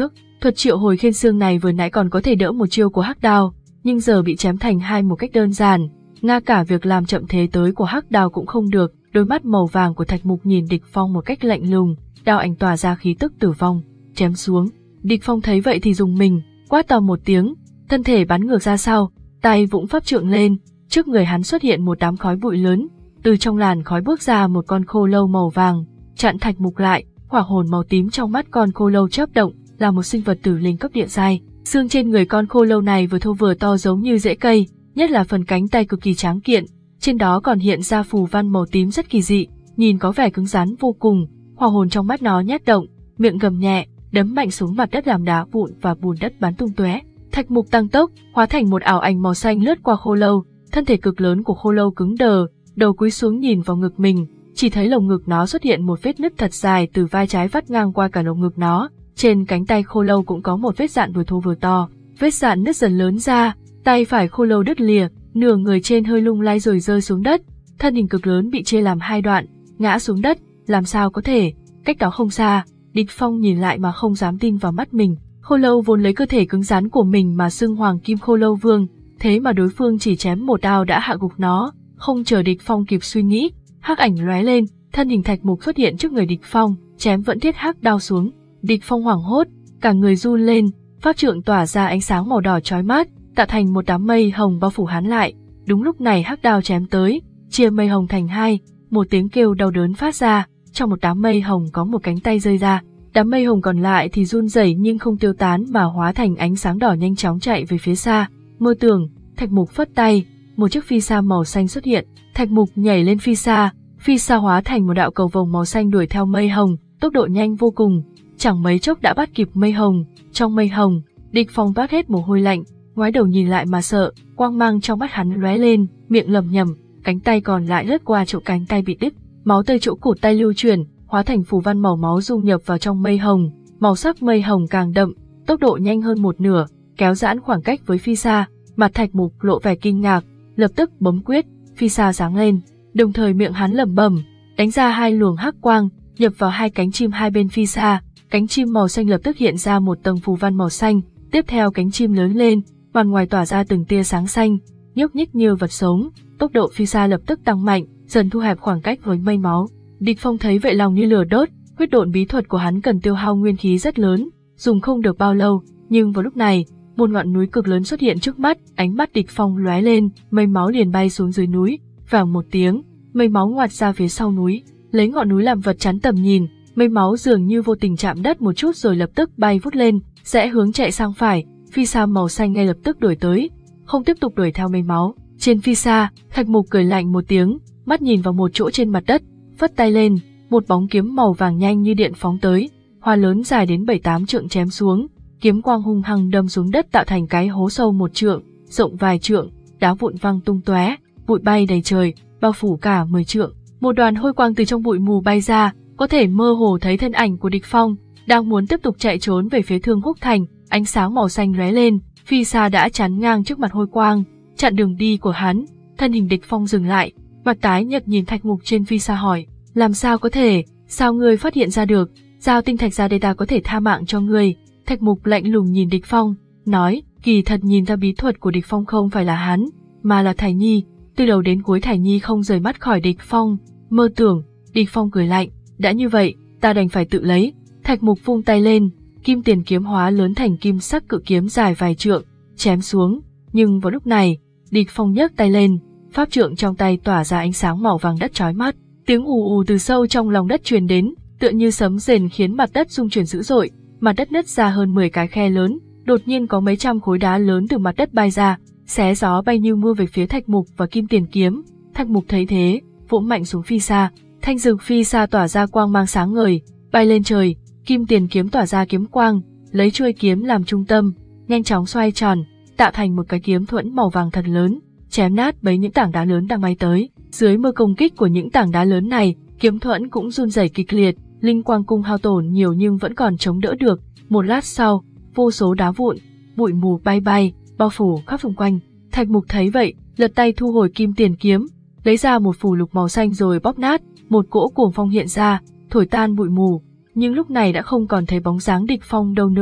Thuật triệu hồi khiên xương này vừa nãy còn có thể đỡ một chiêu của hắc đao, nhưng giờ bị chém thành hai một cách đơn giản. Ngay cả việc làm chậm thế tới của hắc đao cũng không được. Đôi mắt màu vàng của Thạch Mục nhìn Địch Phong một cách lạnh lùng, đao ảnh tỏa ra khí tức tử vong, chém xuống. Địch Phong thấy vậy thì rùng mình, quát to một tiếng, thân thể bắn ngược ra sau, tay vũng pháp trượng lên, trước người hắn xuất hiện một đám khói bụi lớn, từ trong làn khói bước ra một con khô lâu màu vàng, chặn Thạch Mục lại. Hỏa hồn màu tím trong mắt con khô lâu chớp động, là một sinh vật tử linh cấp địa giai. Xương trên người con khô lâu này vừa thô vừa to giống như rễ cây, nhất là phần cánh tay cực kỳ tráng kiện, trên đó còn hiện ra phù văn màu tím rất kỳ dị, nhìn có vẻ cứng rắn vô cùng. Hỏa hồn trong mắt nó nhét động, miệng gầm nhẹ, đấm mạnh xuống mặt đất làm đá vụn và bùn đất bắn tung tóe. Thạch Mục tăng tốc, hóa thành một ảo ảnh màu xanh lướt qua khô lâu, thân thể cực lớn của khô lâu cứng đờ, đầu cúi xuống nhìn vào ngực mình, chỉ thấy lồng ngực nó xuất hiện một vết nứt thật dài từ vai trái vắt ngang qua cả lồng ngực nó. Trên cánh tay khô lâu cũng có một vết dạn vừa thô vừa to, vết dạn nứt dần lớn ra, tay phải khô lâu đứt lìa, nửa người trên hơi lung lay rồi rơi xuống đất, thân hình cực lớn bị chia làm hai đoạn, ngã xuống đất. Làm sao có thể? Cách đó không xa, Địch Phong nhìn lại mà không dám tin vào mắt mình. Khô lâu vốn lấy cơ thể cứng rắn của mình mà xưng Hoàng Kim Khô Lâu Vương, thế mà đối phương chỉ chém một đao đã hạ gục nó. Không chờ Địch Phong kịp suy nghĩ, hắc ảnh lóe lên, thân hình Thạch Mục xuất hiện trước người Địch Phong, chém vẫn thiết hắc đao xuống. Địch Phong hoảng hốt, cả người run lên, pháp trượng tỏa ra ánh sáng màu đỏ chói mắt, tạo thành một đám mây hồng bao phủ hắn lại. Đúng lúc này hắc đao chém tới, chia mây hồng thành hai, một tiếng kêu đau đớn phát ra, trong một đám mây hồng có một cánh tay rơi ra, đám mây hồng còn lại thì run rẩy nhưng không tiêu tán mà hóa thành ánh sáng đỏ nhanh chóng chạy về phía xa. Mơ tưởng, Thạch Mục phất tay, một chiếc phi sa màu xanh xuất hiện, Thạch Mục nhảy lên phi sa, phi sa hóa thành một đạo cầu vồng màu xanh đuổi theo mây hồng, tốc độ nhanh vô cùng, chẳng mấy chốc đã bắt kịp mây hồng. Trong mây hồng, Địch Phong toát hết mồ hôi lạnh, ngoái đầu nhìn lại mà sợ, quang mang trong mắt hắn lóe lên, miệng lẩm nhẩm, cánh tay còn lại lướt qua chỗ cánh tay bị đứt, máu tươi chỗ cụt tay lưu chuyển, hóa thành phù văn màu máu dung nhập vào trong mây hồng, màu sắc mây hồng càng đậm, tốc độ nhanh hơn một nửa, kéo giãn khoảng cách với phi sa. Mặt Thạch Mục lộ vẻ kinh ngạc, lập tức bấm quyết, phi sa sáng lên, đồng thời miệng hắn lẩm bẩm, đánh ra hai luồng hắc quang, nhập vào hai cánh chim hai bên phi sa, cánh chim màu xanh lập tức hiện ra một tầng phù văn màu xanh, tiếp theo cánh chim lớn lên, mặt ngoài tỏa ra từng tia sáng xanh, nhúc nhích như vật sống, tốc độ phi sa lập tức tăng mạnh, dần thu hẹp khoảng cách với mây máu. Địch Phong thấy vậy lòng như lửa đốt, huyết độn bí thuật của hắn cần tiêu hao nguyên khí rất lớn, dùng không được bao lâu, nhưng vào lúc này, một ngọn núi cực lớn xuất hiện trước mắt, ánh mắt Địch Phong lóe lên, mây máu liền bay xuống dưới núi, vàng một tiếng, mây máu ngoặt ra phía sau núi, lấy ngọn núi làm vật chắn tầm nhìn, mây máu dường như vô tình chạm đất một chút rồi lập tức bay vút lên, rẽ hướng chạy sang phải, phi sa màu xanh ngay lập tức đuổi tới, không tiếp tục đuổi theo mây máu. Trên phi sa, Thạch Mục cười lạnh một tiếng, mắt nhìn vào một chỗ trên mặt đất, phất tay lên, một bóng kiếm màu vàng nhanh như điện phóng tới, hoa lớn dài đến bảy tám trượng chém xuống, kiếm quang hung hăng đâm xuống đất tạo thành cái hố sâu một trượng, rộng vài trượng, đá vụn văng tung tóe, bụi bay đầy trời, bao phủ cả mười trượng. Một đoàn hôi quang từ trong bụi mù bay ra, có thể mơ hồ thấy thân ảnh của Địch Phong, đang muốn tiếp tục chạy trốn về phía Thương Húc Thành, ánh sáng màu xanh lóe lên, phi sa đã chắn ngang trước mặt hôi quang, chặn đường đi của hắn. Thân hình Địch Phong dừng lại, mặt tái nhợt nhìn Thạch Mục trên phi sa hỏi, làm sao có thể, sao ngươi phát hiện ra được, giao tinh thạch ra đây ta có thể tha mạng cho ngươi. Thạch Mục lạnh lùng nhìn Địch Phong, nói, kỳ thật nhìn ra bí thuật của Địch Phong không phải là hắn, mà là Thải Nhi. Từ đầu đến cuối Thải Nhi không rời mắt khỏi Địch Phong. Mơ tưởng. Địch Phong cười lạnh, đã như vậy, ta đành phải tự lấy. Thạch Mục vung tay lên, kim tiền kiếm hóa lớn thành kim sắc cự kiếm dài vài trượng, chém xuống. Nhưng vào lúc này, Địch Phong nhấc tay lên, pháp trượng trong tay tỏa ra ánh sáng màu vàng đất chói mắt, tiếng ù ù từ sâu trong lòng đất truyền đến, tựa như sấm rền khiến mặt đất rung chuyển dữ dội. Mặt đất nứt ra hơn mười cái khe lớn, đột nhiên có mấy trăm khối đá lớn từ mặt đất bay ra, xé gió bay như mưa về phía Thạch Mục và kim tiền kiếm. Thạch Mục thấy thế, vỗ mạnh xuống phi sa, thanh dược phi sa tỏa ra quang mang sáng ngời, bay lên trời. Kim tiền kiếm tỏa ra kiếm quang, lấy chuôi kiếm làm trung tâm, nhanh chóng xoay tròn, tạo thành một cái kiếm thuẫn màu vàng thật lớn, chém nát bấy những tảng đá lớn đang bay tới. Dưới mưa công kích của những tảng đá lớn này, kiếm thuẫn cũng run rẩy kịch liệt, linh quang cung hao tổn nhiều nhưng vẫn còn chống đỡ được. Một lát sau, vô số đá vụn, bụi mù bay bay, bao phủ khắp xung quanh. Thạch Mục thấy vậy, lật tay thu hồi kim tiền kiếm, lấy ra một phù lục màu xanh rồi bóp nát, một cỗ cuồng phong hiện ra, thổi tan bụi mù. Nhưng lúc này đã không còn thấy bóng dáng Địch Phong đâu nữa.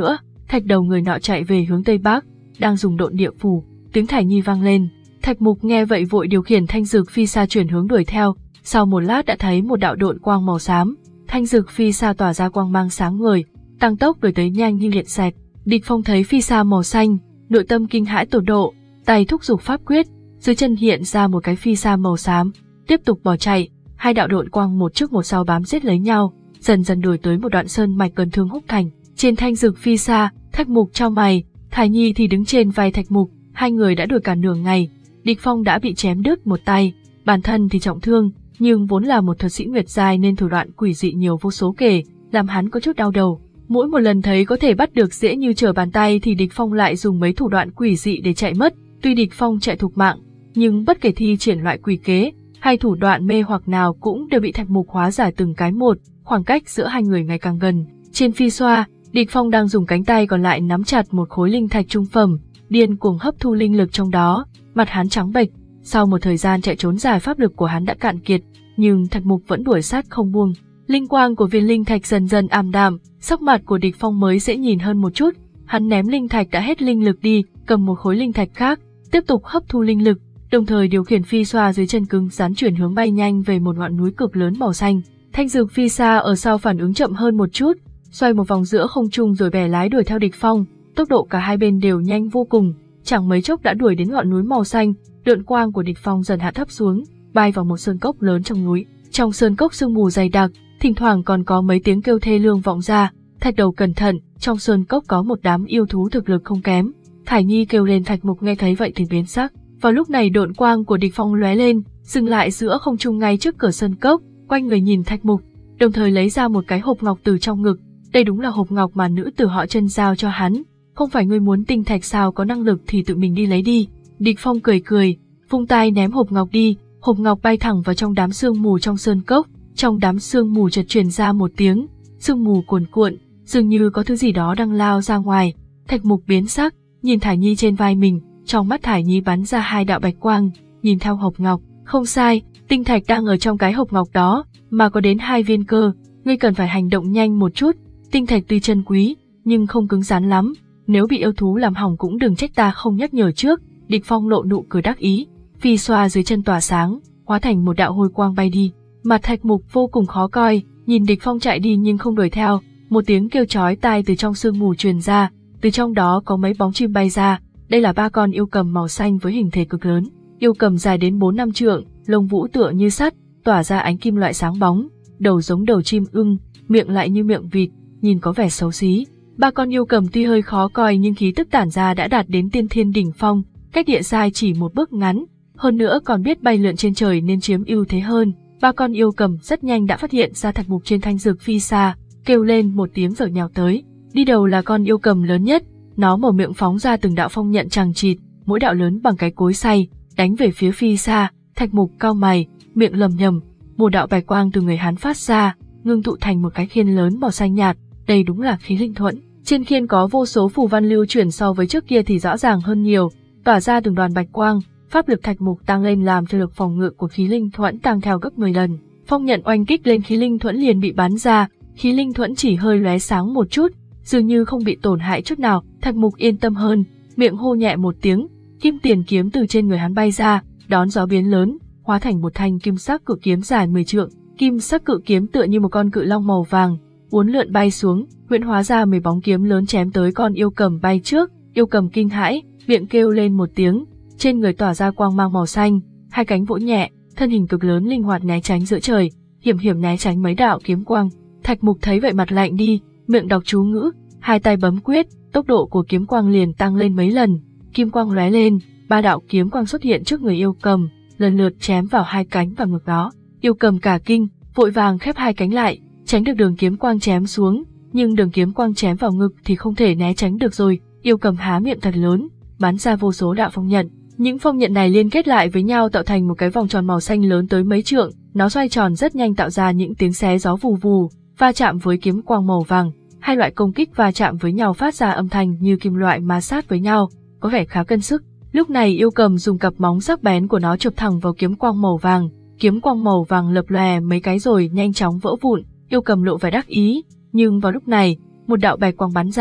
thạch đầu người nọ chạy về hướng tây bắc, đang dùng độn địa phù, tiếng Thải Nhi vang lên. Thạch Mục nghe vậy vội điều khiển thanh dược phi xa chuyển hướng đuổi theo, sau một lát đã thấy một đạo độn quang màu xám, thanh dược phi xa tỏa ra quang mang sáng ngời, tăng tốc đuổi tới nhanh như điện xẹt. Địch Phong thấy phi xa màu xanh, nội tâm kinh hãi tột độ, tay thúc giục pháp quyết, dưới chân hiện ra một cái phi xa màu xám, tiếp tục bỏ chạy, hai đạo độn quang một trước một sau bám giết lấy nhau, dần dần đuổi tới một đoạn sơn mạch gần Thương Húc Thành. Trên thanh dược phi xa, Thạch Mục chau mày, Thải Nhi thì đứng trên vai Thạch Mục, hai người đã đuổi cả nửa ngày. Địch Phong đã bị chém đứt một tay, bản thân thì trọng thương, nhưng vốn là một thuật sĩ nguyệt giai nên thủ đoạn quỷ dị nhiều vô số kể, làm hắn có chút đau đầu. Mỗi một lần thấy có thể bắt được dễ như trở bàn tay thì Địch Phong lại dùng mấy thủ đoạn quỷ dị để chạy mất. Tuy Địch Phong chạy thục mạng, nhưng bất kể thi triển loại quỷ kế hay thủ đoạn mê hoặc nào cũng đều bị Thạch Mục hóa giải từng cái một. Khoảng cách giữa hai người ngày càng gần. Trên phi xoa, Địch Phong đang dùng cánh tay còn lại nắm chặt một khối linh thạch trung phẩm, điên cuồng hấp thu linh lực trong đó, mặt hắn trắng bệch. Sau một thời gian chạy trốn dài, pháp lực của hắn đã cạn kiệt, nhưng Thạch Mục vẫn đuổi sát không buông. Linh quang của viên linh thạch dần dần ảm đạm, sắc mặt của Địch Phong mới dễ nhìn hơn một chút. Hắn ném linh thạch đã hết linh lực đi, cầm một khối linh thạch khác, tiếp tục hấp thu linh lực, đồng thời điều khiển phi xoa dưới chân cứng rắn chuyển hướng bay nhanh về một ngọn núi cực lớn màu xanh. Thanh dược phi xa ở sau phản ứng chậm hơn một chút, xoay một vòng giữa không trung rồi bẻ lái đuổi theo Địch Phong. Tốc độ cả hai bên đều nhanh vô cùng, chẳng mấy chốc đã đuổi đến ngọn núi màu xanh. Độn quang của Địch Phong dần hạ thấp xuống, bay vào một sơn cốc lớn trong núi. Trong sơn cốc sương mù dày đặc, thỉnh thoảng còn có mấy tiếng kêu thê lương vọng ra. Thạch đầu cẩn thận, trong sơn cốc có một đám yêu thú thực lực không kém. Thải Nhi kêu lên, Thạch Mục nghe thấy vậy thì biến sắc. Vào lúc này độn quang của Địch Phong lóe lên, dừng lại giữa không trung ngay trước cửa sơn cốc, quanh người nhìn Thạch Mục, đồng thời lấy ra một cái hộp ngọc từ trong ngực. Đây đúng là hộp ngọc mà nữ tử họ Chân giao cho hắn. Không phải ngươi muốn tinh thạch sao, có năng lực thì tự mình đi lấy đi. Địch Phong cười cười, vung tay ném hộp ngọc đi, hộp ngọc bay thẳng vào trong đám sương mù trong sơn cốc. Trong đám sương mù chợt truyền ra một tiếng, sương mù cuồn cuộn, dường như có thứ gì đó đang lao ra ngoài. Thạch Mục biến sắc, nhìn Thải Nhi trên vai mình, trong mắt Thải Nhi bắn ra hai đạo bạch quang, nhìn theo hộp ngọc, không sai, tinh thạch đang ở trong cái hộp ngọc đó, mà có đến hai viên cơ, ngươi cần phải hành động nhanh một chút. Tinh thạch tuy chân quý, nhưng không cứng rắn lắm, nếu bị yêu thú làm hỏng cũng đừng trách ta không nhắc nhở trước. Địch Phong lộ nụ cười đắc ý, phi xoa dưới chân tỏa sáng, hóa thành một đạo hồi quang bay đi. Mặt Thạch Mục vô cùng khó coi, nhìn Địch Phong chạy đi nhưng không đuổi theo. Một tiếng kêu chói tai từ trong sương mù truyền ra, từ trong đó có mấy bóng chim bay ra. Đây là ba con yêu cầm màu xanh với hình thể cực lớn. Yêu cầm dài đến bốn năm trượng, lông vũ tựa như sắt, tỏa ra ánh kim loại sáng bóng, đầu giống đầu chim ưng, miệng lại như miệng vịt, nhìn có vẻ xấu xí. Ba con yêu cầm tuy hơi khó coi nhưng khí tức tản ra đã đạt đến tiên thiên đỉnh phong, cách địa giai chỉ một bước ngắn, hơn nữa còn biết bay lượn trên trời nên chiếm ưu thế hơn. Ba con yêu cầm rất nhanh đã phát hiện ra Thạch Mục trên thanh dược phi xa, kêu lên một tiếng rồi nhào tới. Đi đầu là con yêu cầm lớn nhất, nó mở miệng phóng ra từng đạo phong nhận chằng chịt, mỗi đạo lớn bằng cái cối xay, đánh về phía phi xa. Thạch Mục cau mày, miệng lầm nhầm, một đạo bạch quang từ người hắn phát ra, ngưng tụ thành một cái khiên lớn màu xanh nhạt. Đây đúng là khí linh thuẫn. Trên khiên có vô số phù văn lưu chuyển, so với trước kia thì rõ ràng hơn nhiều, tỏa ra từng đoàn bạch quang. Pháp lực Thạch Mục tăng lên làm cho lực phòng ngự của khí linh thuẫn tăng theo gấp mười lần. Phong nhận oanh kích lên khí linh thuẫn liền bị bắn ra, khí linh thuẫn chỉ hơi lóe sáng một chút, dường như không bị tổn hại chút nào. Thạch Mục yên tâm hơn, miệng hô nhẹ một tiếng, kim tiền kiếm từ trên người hắn bay ra, đón gió biến lớn, hóa thành một thanh kim sắc cự kiếm dài mười trượng. Kim sắc cự kiếm tựa như một con cự long màu vàng, uốn lượn bay xuống, huyễn hóa ra mười bóng kiếm lớn chém tới con yêu cầm bay trước. Yêu cầm kinh hãi, miệng kêu lên một tiếng, trên người tỏa ra quang mang màu xanh, hai cánh vỗ nhẹ, thân hình cực lớn linh hoạt né tránh giữa trời, hiểm hiểm né tránh mấy đạo kiếm quang. Thạch Mục thấy vậy mặt lạnh đi, miệng đọc chú ngữ, hai tay bấm quyết, tốc độ của kiếm quang liền tăng lên mấy lần. Kim quang lóe lên, ba đạo kiếm quang xuất hiện trước người yêu cầm, lần lượt chém vào hai cánh và ngực đó. Yêu cầm cả kinh, vội vàng khép hai cánh lại, tránh được đường kiếm quang chém xuống, nhưng đường kiếm quang chém vào ngực thì không thể né tránh được rồi. Yêu cầm há miệng thật lớn, bắn ra vô số đạo phong nhận. Những phong nhận này liên kết lại với nhau tạo thành một cái vòng tròn màu xanh lớn tới mấy trượng, nó xoay tròn rất nhanh tạo ra những tiếng xé gió vù vù, va chạm với kiếm quang màu vàng. Hai loại công kích va chạm với nhau phát ra âm thanh như kim loại ma sát với nhau, có vẻ khá cân sức. Lúc này yêu cầm dùng cặp móng sắc bén của nó chụp thẳng vào kiếm quang màu vàng, kiếm quang màu vàng lập lòe mấy cái rồi nhanh chóng vỡ vụn. Yêu cầm lộ vẻ đắc ý, nhưng vào lúc này, một đạo bạch quang bắn ra,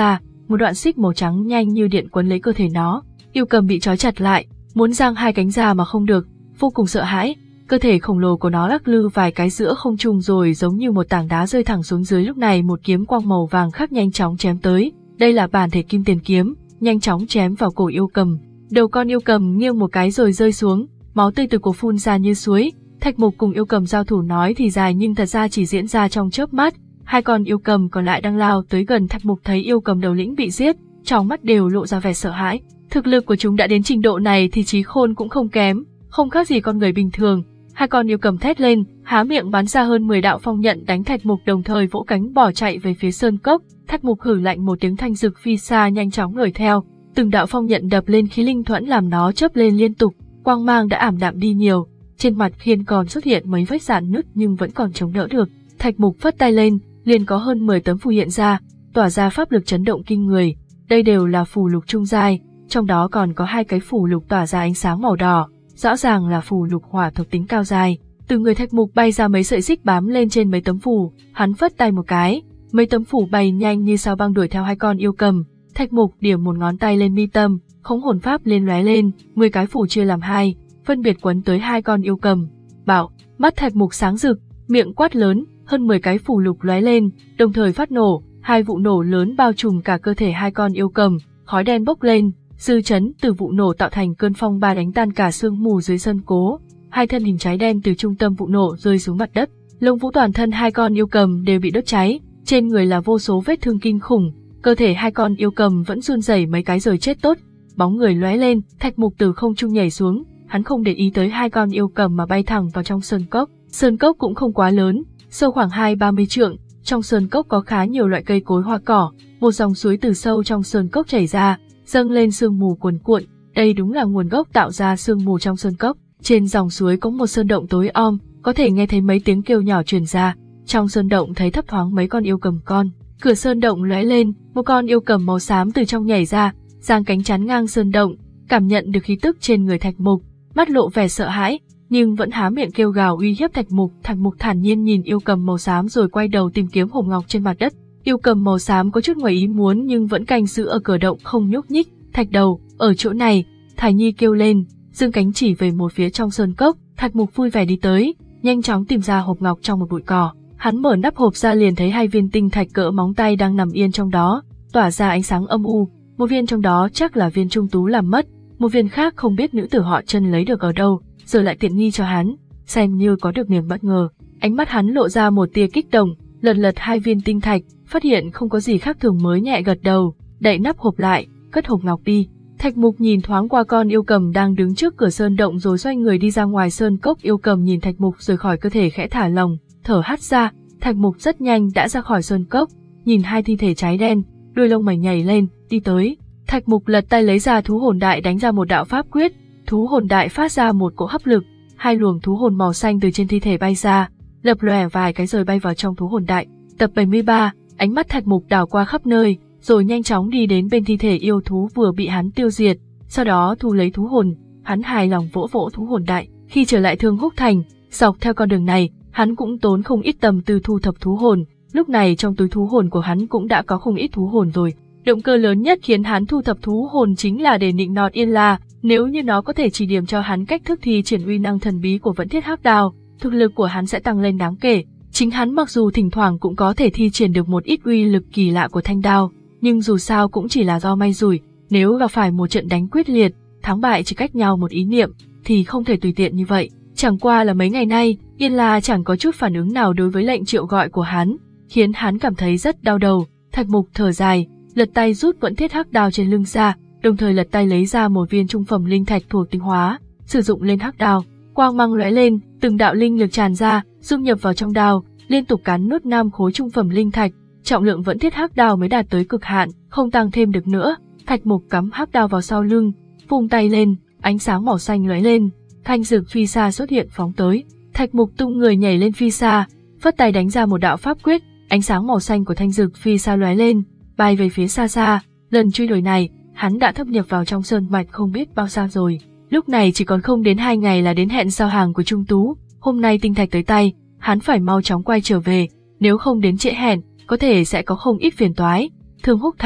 một đoạn xích màu trắng nhanh như điện quấn lấy cơ thể nó. Yêu cầm bị trói chặt lại, muốn giang hai cánh ra mà không được, vô cùng sợ hãi. Cơ thể khổng lồ của nó lắc lư vài cái giữa không trung rồi giống như một tảng đá rơi thẳng xuống dưới. Lúc này một kiếm quang màu vàng khắc nhanh chóng chém tới. Đây là bản thể kim tiền kiếm, nhanh chóng chém vào cổ yêu cầm. Đầu con yêu cầm nghiêng một cái rồi rơi xuống, máu tươi từ cổ phun ra như suối. Thạch Mục cùng yêu cầm giao thủ nói thì dài nhưng thật ra chỉ diễn ra trong chớp mắt. Hai con yêu cầm còn lại đang lao tới gần Thạch Mục, thấy yêu cầm đầu lĩnh bị giết, trong mắt đều lộ ra vẻ sợ hãi. Thực lực của chúng đã đến trình độ này thì trí khôn cũng không kém, không khác gì con người bình thường. Hai con yêu cầm thét lên, há miệng bắn ra hơn mười đạo phong nhận đánh Thạch Mục, đồng thời vỗ cánh bỏ chạy về phía sơn cốc. Thạch Mục hử lạnh một tiếng, thanh dực phi xa nhanh chóng đuổi theo. Từng đạo phong nhận đập lên khí linh thuẫn làm nó chớp lên liên tục, quang mang đã ảm đạm đi nhiều. Trên mặt Khiên còn xuất hiện mấy vết rạn nứt nhưng vẫn còn chống đỡ được. Thạch Mục phất tay lên, liền có hơn mười tấm phù hiện ra, tỏa ra pháp lực chấn động kinh người. Đây đều là phù lục trung giai, trong đó còn có hai cái phù lục tỏa ra ánh sáng màu đỏ, rõ ràng là phù lục hỏa thuộc tính cao giai. Từ người Thạch Mục bay ra mấy sợi xích bám lên trên mấy tấm phù, hắn phất tay một cái, mấy tấm phù bay nhanh như sao băng đuổi theo hai con yêu cầm. Thạch Mục điểm một ngón tay lên mi tâm, khống hồn pháp lên lóe lên, mười cái phù chia làm hai, phân biệt quấn tới hai con yêu cầm. Bảo, mắt Thạch Mục sáng rực, miệng quát lớn, hơn mười cái phù lục lóe lên, đồng thời phát nổ, hai vụ nổ lớn bao trùm cả cơ thể hai con yêu cầm, khói đen bốc lên, dư chấn từ vụ nổ tạo thành cơn phong ba đánh tan cả sương mù dưới sân cố. Hai thân hình cháy đen từ trung tâm vụ nổ rơi xuống mặt đất, lông vũ toàn thân hai con yêu cầm đều bị đốt cháy, trên người là vô số vết thương kinh khủng, cơ thể hai con yêu cầm vẫn run rẩy mấy cái rồi chết tốt. Bóng người lóe lên, Thạch Mục từ không trung nhảy xuống, hắn không để ý tới hai con yêu cầm mà bay thẳng vào trong sơn cốc. Sơn cốc cũng không quá lớn, sâu khoảng hai ba mươi trượng, trong sơn cốc có khá nhiều loại cây cối hoa cỏ, một dòng suối từ sâu trong sơn cốc chảy ra, dâng lên sương mù cuồn cuộn, đây đúng là nguồn gốc tạo ra sương mù trong sơn cốc. Trên dòng suối có một sơn động tối om, có thể nghe thấy mấy tiếng kêu nhỏ truyền ra, trong sơn động thấy thấp thoáng mấy con yêu cầm con. Cửa sơn động lóe lên, một con yêu cầm màu xám từ trong nhảy ra, giang cánh chắn ngang sơn động, cảm nhận được khí tức trên người Thạch Mục, mắt lộ vẻ sợ hãi, nhưng vẫn há miệng kêu gào uy hiếp Thạch Mục. Thạch Mục thản nhiên nhìn yêu cầm màu xám rồi quay đầu tìm kiếm hộp ngọc trên mặt đất. Yêu cầm màu xám có chút ngoài ý muốn nhưng vẫn canh giữ ở cửa động không nhúc nhích. Thạch đầu, ở chỗ này, Thải Nhi kêu lên, dương cánh chỉ về một phía trong sơn cốc. Thạch Mục vui vẻ đi tới, nhanh chóng tìm ra hộp ngọc trong một bụi cỏ. Hắn mở nắp hộp ra liền thấy hai viên tinh thạch cỡ móng tay đang nằm yên trong đó, tỏa ra ánh sáng âm u. Một viên trong đó chắc là viên Trung Tú làm mất, một viên khác không biết nữ tử họ Chân lấy được ở đâu, giờ lại tiện nghi cho hắn, xem như có được niềm bất ngờ. Ánh mắt hắn lộ ra một tia kích động, lật lật hai viên tinh thạch, phát hiện không có gì khác thường mới nhẹ gật đầu, đậy nắp hộp lại, cất hộp ngọc đi. Thạch Mục nhìn thoáng qua con yêu cầm đang đứng trước cửa sơn động rồi xoay người đi ra ngoài sơn cốc. Yêu cầm nhìn Thạch Mục rời khỏi cơ thể khẽ thả lỏng, thở hắt ra. Thạch Mục rất nhanh đã ra khỏi sơn cốc, nhìn hai thi thể cháy đen, đuôi lông mày nhảy lên, đi tới. Thạch Mục lật tay lấy ra thú hồn đại đánh ra một đạo pháp quyết, thú hồn đại phát ra một cỗ hấp lực, hai luồng thú hồn màu xanh từ trên thi thể bay ra, lập lòe vài cái rồi bay vào trong thú hồn đại. Tập bảy mươi ba, ánh mắt Thạch Mục đảo qua khắp nơi, rồi nhanh chóng đi đến bên thi thể yêu thú vừa bị hắn tiêu diệt, sau đó thu lấy thú hồn, hắn hài lòng vỗ vỗ thú hồn đại. Khi trở lại Thương Húc Thành, dọc theo con đường này, hắn cũng tốn không ít tâm tư thu thập thú hồn, lúc này trong túi thú hồn của hắn cũng đã có không ít thú hồn rồi. Động cơ lớn nhất khiến hắn thu thập thú hồn chính là để nịnh nọt Yên La, nếu như nó có thể chỉ điểm cho hắn cách thức thi triển uy năng thần bí của Vẫn Thiết Hắc Đao, thực lực của hắn sẽ tăng lên đáng kể. Chính hắn mặc dù thỉnh thoảng cũng có thể thi triển được một ít uy lực kỳ lạ của thanh đao, nhưng dù sao cũng chỉ là do may rủi, nếu gặp phải một trận đánh quyết liệt, thắng bại chỉ cách nhau một ý niệm, thì không thể tùy tiện như vậy. Chẳng qua là mấy ngày nay, Yên La chẳng có chút phản ứng nào đối với lệnh triệu gọi của hắn, khiến hắn cảm thấy rất đau đầu. Thạch Mục thở dài, lật tay rút Vẫn Thiết Hắc Đao trên lưng ra, đồng thời lật tay lấy ra một viên trung phẩm linh thạch thuộc tinh hóa, sử dụng lên hắc đao. Quang mang lóe lên, từng đạo linh lực tràn ra, dung nhập vào trong đao, liên tục cắn nuốt năm khối trung phẩm linh thạch, trọng lượng Vẫn Thiết Hắc Đao mới đạt tới cực hạn, không tăng thêm được nữa. Thạch Mục cắm hắc đao vào sau lưng, vung tay lên, ánh sáng màu xanh lóe lên, thanh dược phi xa xuất hiện phóng tới. Thạch Mục tung người nhảy lên phi xa, phất tay đánh ra một đạo pháp quyết, ánh sáng màu xanh của thanh dược phi xa lóe lên, bay về phía xa xa. Lần truy đuổi này, hắn đã thâm nhập vào trong sơn mạch không biết bao xa rồi. Lúc này chỉ còn không đến hai ngày là đến hẹn giao hàng của Trung Tú. Hôm nay tinh thạch tới tay, hắn phải mau chóng quay trở về, nếu không đến trễ hẹn, có thể sẽ có không ít phiền toái. Thương Húc Thành,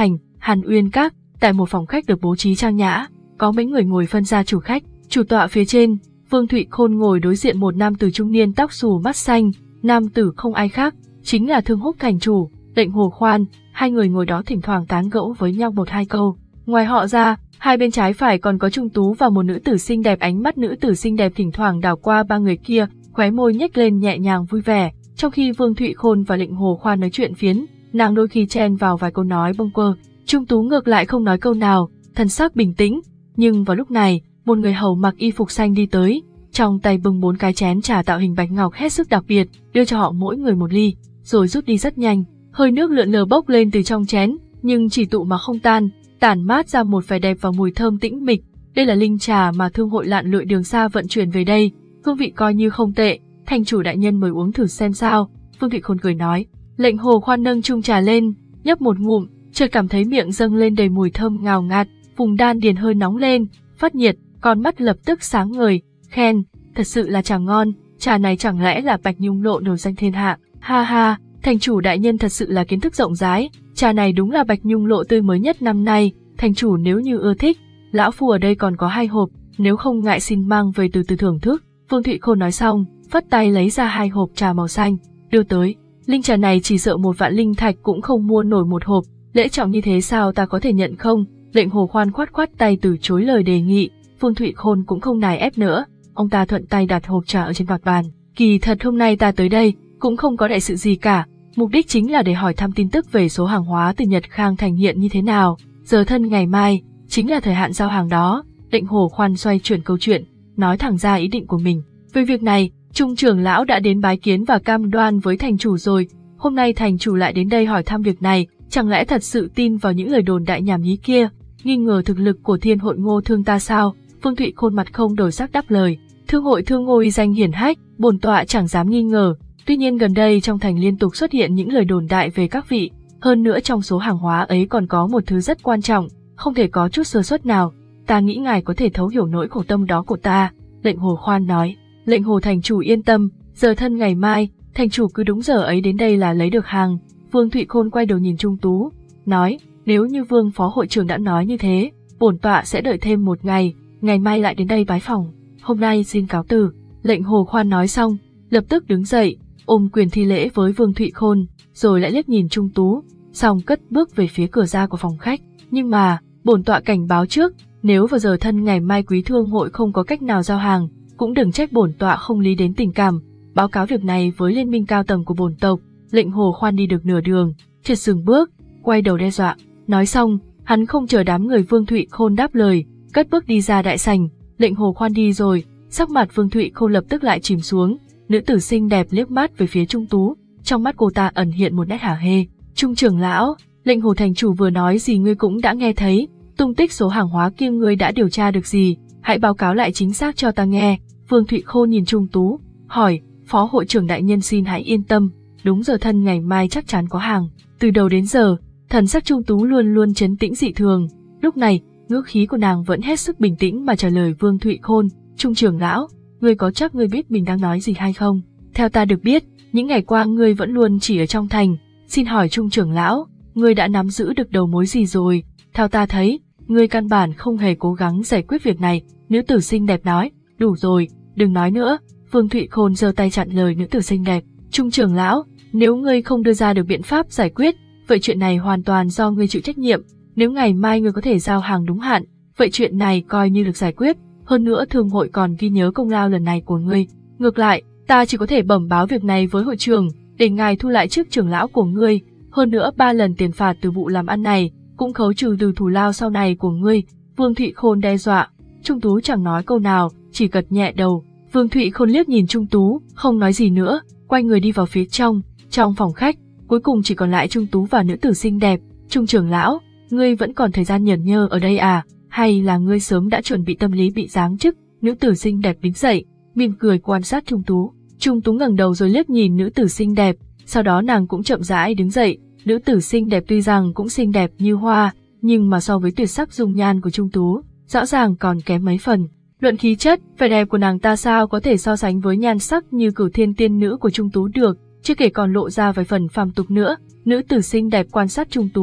Hàn Uyên Các, tại một phòng khách được bố trí trang nhã, có mấy người ngồi phân ra chủ khách, chủ tọa phía trên, Vương Thụy Khôn ngồi đối diện một nam tử trung niên tóc xù mắt xanh, nam tử không ai khác, chính là Thương Húc thành chủ, Lệnh Hồ Khoan, hai người ngồi đó thỉnh thoảng tán gẫu với nhau một hai câu. Ngoài họ ra, hai bên trái phải còn có Trung Tú và một nữ tử xinh đẹp, ánh mắt nữ tử xinh đẹp thỉnh thoảng đảo qua ba người kia, khóe môi nhếch lên nhẹ nhàng vui vẻ, trong khi Vương Thụy Khôn và Lệnh Hồ Khoan nói chuyện phiến, nàng đôi khi chen vào vài câu nói bâng quơ. Trung Tú ngược lại không nói câu nào, thần sắc bình tĩnh, nhưng vào lúc này, một người hầu mặc y phục xanh đi tới, trong tay bưng bốn cái chén trà tạo hình bạch ngọc hết sức đặc biệt, đưa cho họ mỗi người một ly, rồi rút đi rất nhanh, hơi nước lượn lờ bốc lên từ trong chén, nhưng chỉ tụ mà không tan, tản mát ra một vẻ đẹp và mùi thơm tĩnh mịch. Đây là linh trà mà thương hội Lạn Lội đường xa vận chuyển về đây, hương vị coi như không tệ, thành chủ đại nhân mời uống thử xem sao. Vương Thụy Khôn cười nói. Lệnh Hồ Khoan nâng chung trà lên, nhấp một ngụm, chợt cảm thấy miệng dâng lên đầy mùi thơm ngào ngạt, vùng đan điền hơi nóng lên, phát nhiệt, con mắt lập tức sáng ngời, khen, thật sự là trà ngon, trà này chẳng lẽ là Bạch Nhung Lộ nổi danh thiên hạ. Ha ha, thành chủ đại nhân thật sự là kiến thức rộng rãi, trà này đúng là Bạch Nhung Lộ tươi mới nhất năm nay, thành chủ nếu như ưa thích, lão phu ở đây còn có hai hộp, nếu không ngại xin mang về từ từ thưởng thức. Vương Thụy Khôn nói xong, phất tay lấy ra hai hộp trà màu xanh, đưa tới. Linh trà này chỉ sợ một vạn linh thạch cũng không mua nổi một hộp, lễ trọng như thế sao ta có thể nhận không? Lệnh Hồ Khoan khoát khoát tay từ chối lời đề nghị. Vương Thụy Khôn cũng không nài ép nữa, ông ta thuận tay đặt hộp trà ở trên mặt bàn. Kỳ thật hôm nay ta tới đây cũng không có đại sự gì cả, mục đích chính là để hỏi thăm tin tức về số hàng hóa từ Nhật Khang Thành hiện như thế nào. Giờ thân ngày mai chính là thời hạn giao hàng đó. Lệnh Hồ Khoan xoay chuyển câu chuyện, nói thẳng ra ý định của mình. Về việc này, Trung trưởng lão đã đến bái kiến và cam đoan với thành chủ rồi, hôm nay thành chủ lại đến đây hỏi thăm việc này, chẳng lẽ thật sự tin vào những lời đồn đại nhảm nhí kia, nghi ngờ thực lực của Thiên hội Ngô Thương ta sao? Vương Thụy Khôn mặt không đổi sắc đáp lời, Thương hội Thương Ngô uy danh hiển hách, bổn tọa chẳng dám nghi ngờ, tuy nhiên gần đây trong thành liên tục xuất hiện những lời đồn đại về các vị, hơn nữa trong số hàng hóa ấy còn có một thứ rất quan trọng, không thể có chút sơ suất nào, ta nghĩ ngài có thể thấu hiểu nỗi khổ tâm đó của ta. Lệnh Hồ Khoan nói. Lệnh Hồ thành chủ yên tâm, giờ thân ngày mai, thành chủ cứ đúng giờ ấy đến đây là lấy được hàng. Vương Thụy Khôn quay đầu nhìn Trung Tú, nói, nếu như Vương phó hội trưởng đã nói như thế, bổn tọa sẽ đợi thêm một ngày, ngày mai lại đến đây bái phỏng. Hôm nay xin cáo từ. Lệnh Hồ Khoan nói xong, lập tức đứng dậy, ôm quyền thi lễ với Vương Thụy Khôn, rồi lại liếc nhìn Trung Tú, xong cất bước về phía cửa ra của phòng khách. Nhưng mà, bổn tọa cảnh báo trước, nếu vào giờ thân ngày mai quý thương hội không có cách nào giao hàng, cũng đừng trách bổn tọa không lý đến tình cảm, báo cáo việc này với liên minh cao tầng của bổn tộc. Lệnh Hồ Khoan đi được nửa đường, chợt dừng bước, quay đầu đe dọa. Nói xong, hắn không chờ đám người Vương Thụy Khôn đáp lời, cất bước đi ra đại sảnh. Lệnh Hồ Khoan đi rồi, sắc mặt Vương Thụy Khôn lập tức lại chìm xuống. Nữ tử xinh đẹp liếc mắt về phía Trung Tú, trong mắt cô ta ẩn hiện một nét hả hê. Trung trưởng lão, Lệnh Hồ thành chủ vừa nói gì ngươi cũng đã nghe thấy, tung tích số hàng hóa kia ngươi đã điều tra được gì? Hãy báo cáo lại chính xác cho ta nghe. Vương Thụy Khôn nhìn Trung Tú, hỏi, phó hội trưởng đại nhân xin hãy yên tâm, đúng giờ thân ngày mai chắc chắn có hàng. Từ đầu đến giờ, thần sắc Trung Tú luôn luôn trấn tĩnh dị thường, lúc này, ngữ khí của nàng vẫn hết sức bình tĩnh mà trả lời Vương Thụy Khôn, Trung trưởng lão, ngươi có chắc ngươi biết mình đang nói gì hay không? Theo ta được biết, những ngày qua ngươi vẫn luôn chỉ ở trong thành, xin hỏi Trung trưởng lão, ngươi đã nắm giữ được đầu mối gì rồi? Theo ta thấy, ngươi căn bản không hề cố gắng giải quyết việc này. Nữ tử xinh đẹp nói, đủ rồi, đừng nói nữa. Vương Thụy Khôn giơ tay chặn lời nữ tử xinh đẹp. Trung trưởng lão, nếu ngươi không đưa ra được biện pháp giải quyết, vậy chuyện này hoàn toàn do ngươi chịu trách nhiệm. Nếu ngày mai ngươi có thể giao hàng đúng hạn, vậy chuyện này coi như được giải quyết. Hơn nữa thương hội còn ghi nhớ công lao lần này của ngươi. Ngược lại, ta chỉ có thể bẩm báo việc này với hội trưởng, để ngài thu lại chức trưởng lão của ngươi. Hơn nữa ba lần tiền phạt từ vụ làm ăn này cũng khấu trừ từ thù lao sau này của ngươi. Vương Thụy Khôn đe dọa. Trung Tú chẳng nói câu nào, chỉ gật nhẹ đầu. Vương Thụy Khôn liếc nhìn Trung Tú, không nói gì nữa, quay người đi vào phía trong. Trong phòng khách, cuối cùng chỉ còn lại Trung Tú và nữ tử xinh đẹp. Trung trưởng lão, ngươi vẫn còn thời gian nhởn nhơ ở đây à? Hay là ngươi sớm đã chuẩn bị tâm lý bị giáng chức? Nữ tử xinh đẹp đứng dậy, mỉm cười quan sát Trung Tú. Trung Tú ngẩng đầu rồi liếc nhìn nữ tử xinh đẹp, sau đó nàng cũng chậm rãi đứng dậy. Nữ tử xinh đẹp tuy rằng cũng xinh đẹp như hoa, nhưng mà so với tuyệt sắc dung nhan của Trung Tú, rõ ràng còn kém mấy phần. Luận khí chất, vẻ đẹp của nàng ta sao có thể so sánh với nhan sắc như Cửu Thiên tiên nữ của Trung Tú được, chưa kể còn lộ ra vài phần phàm tục nữa. Nữ tử xinh đẹp quan sát Trung Tú,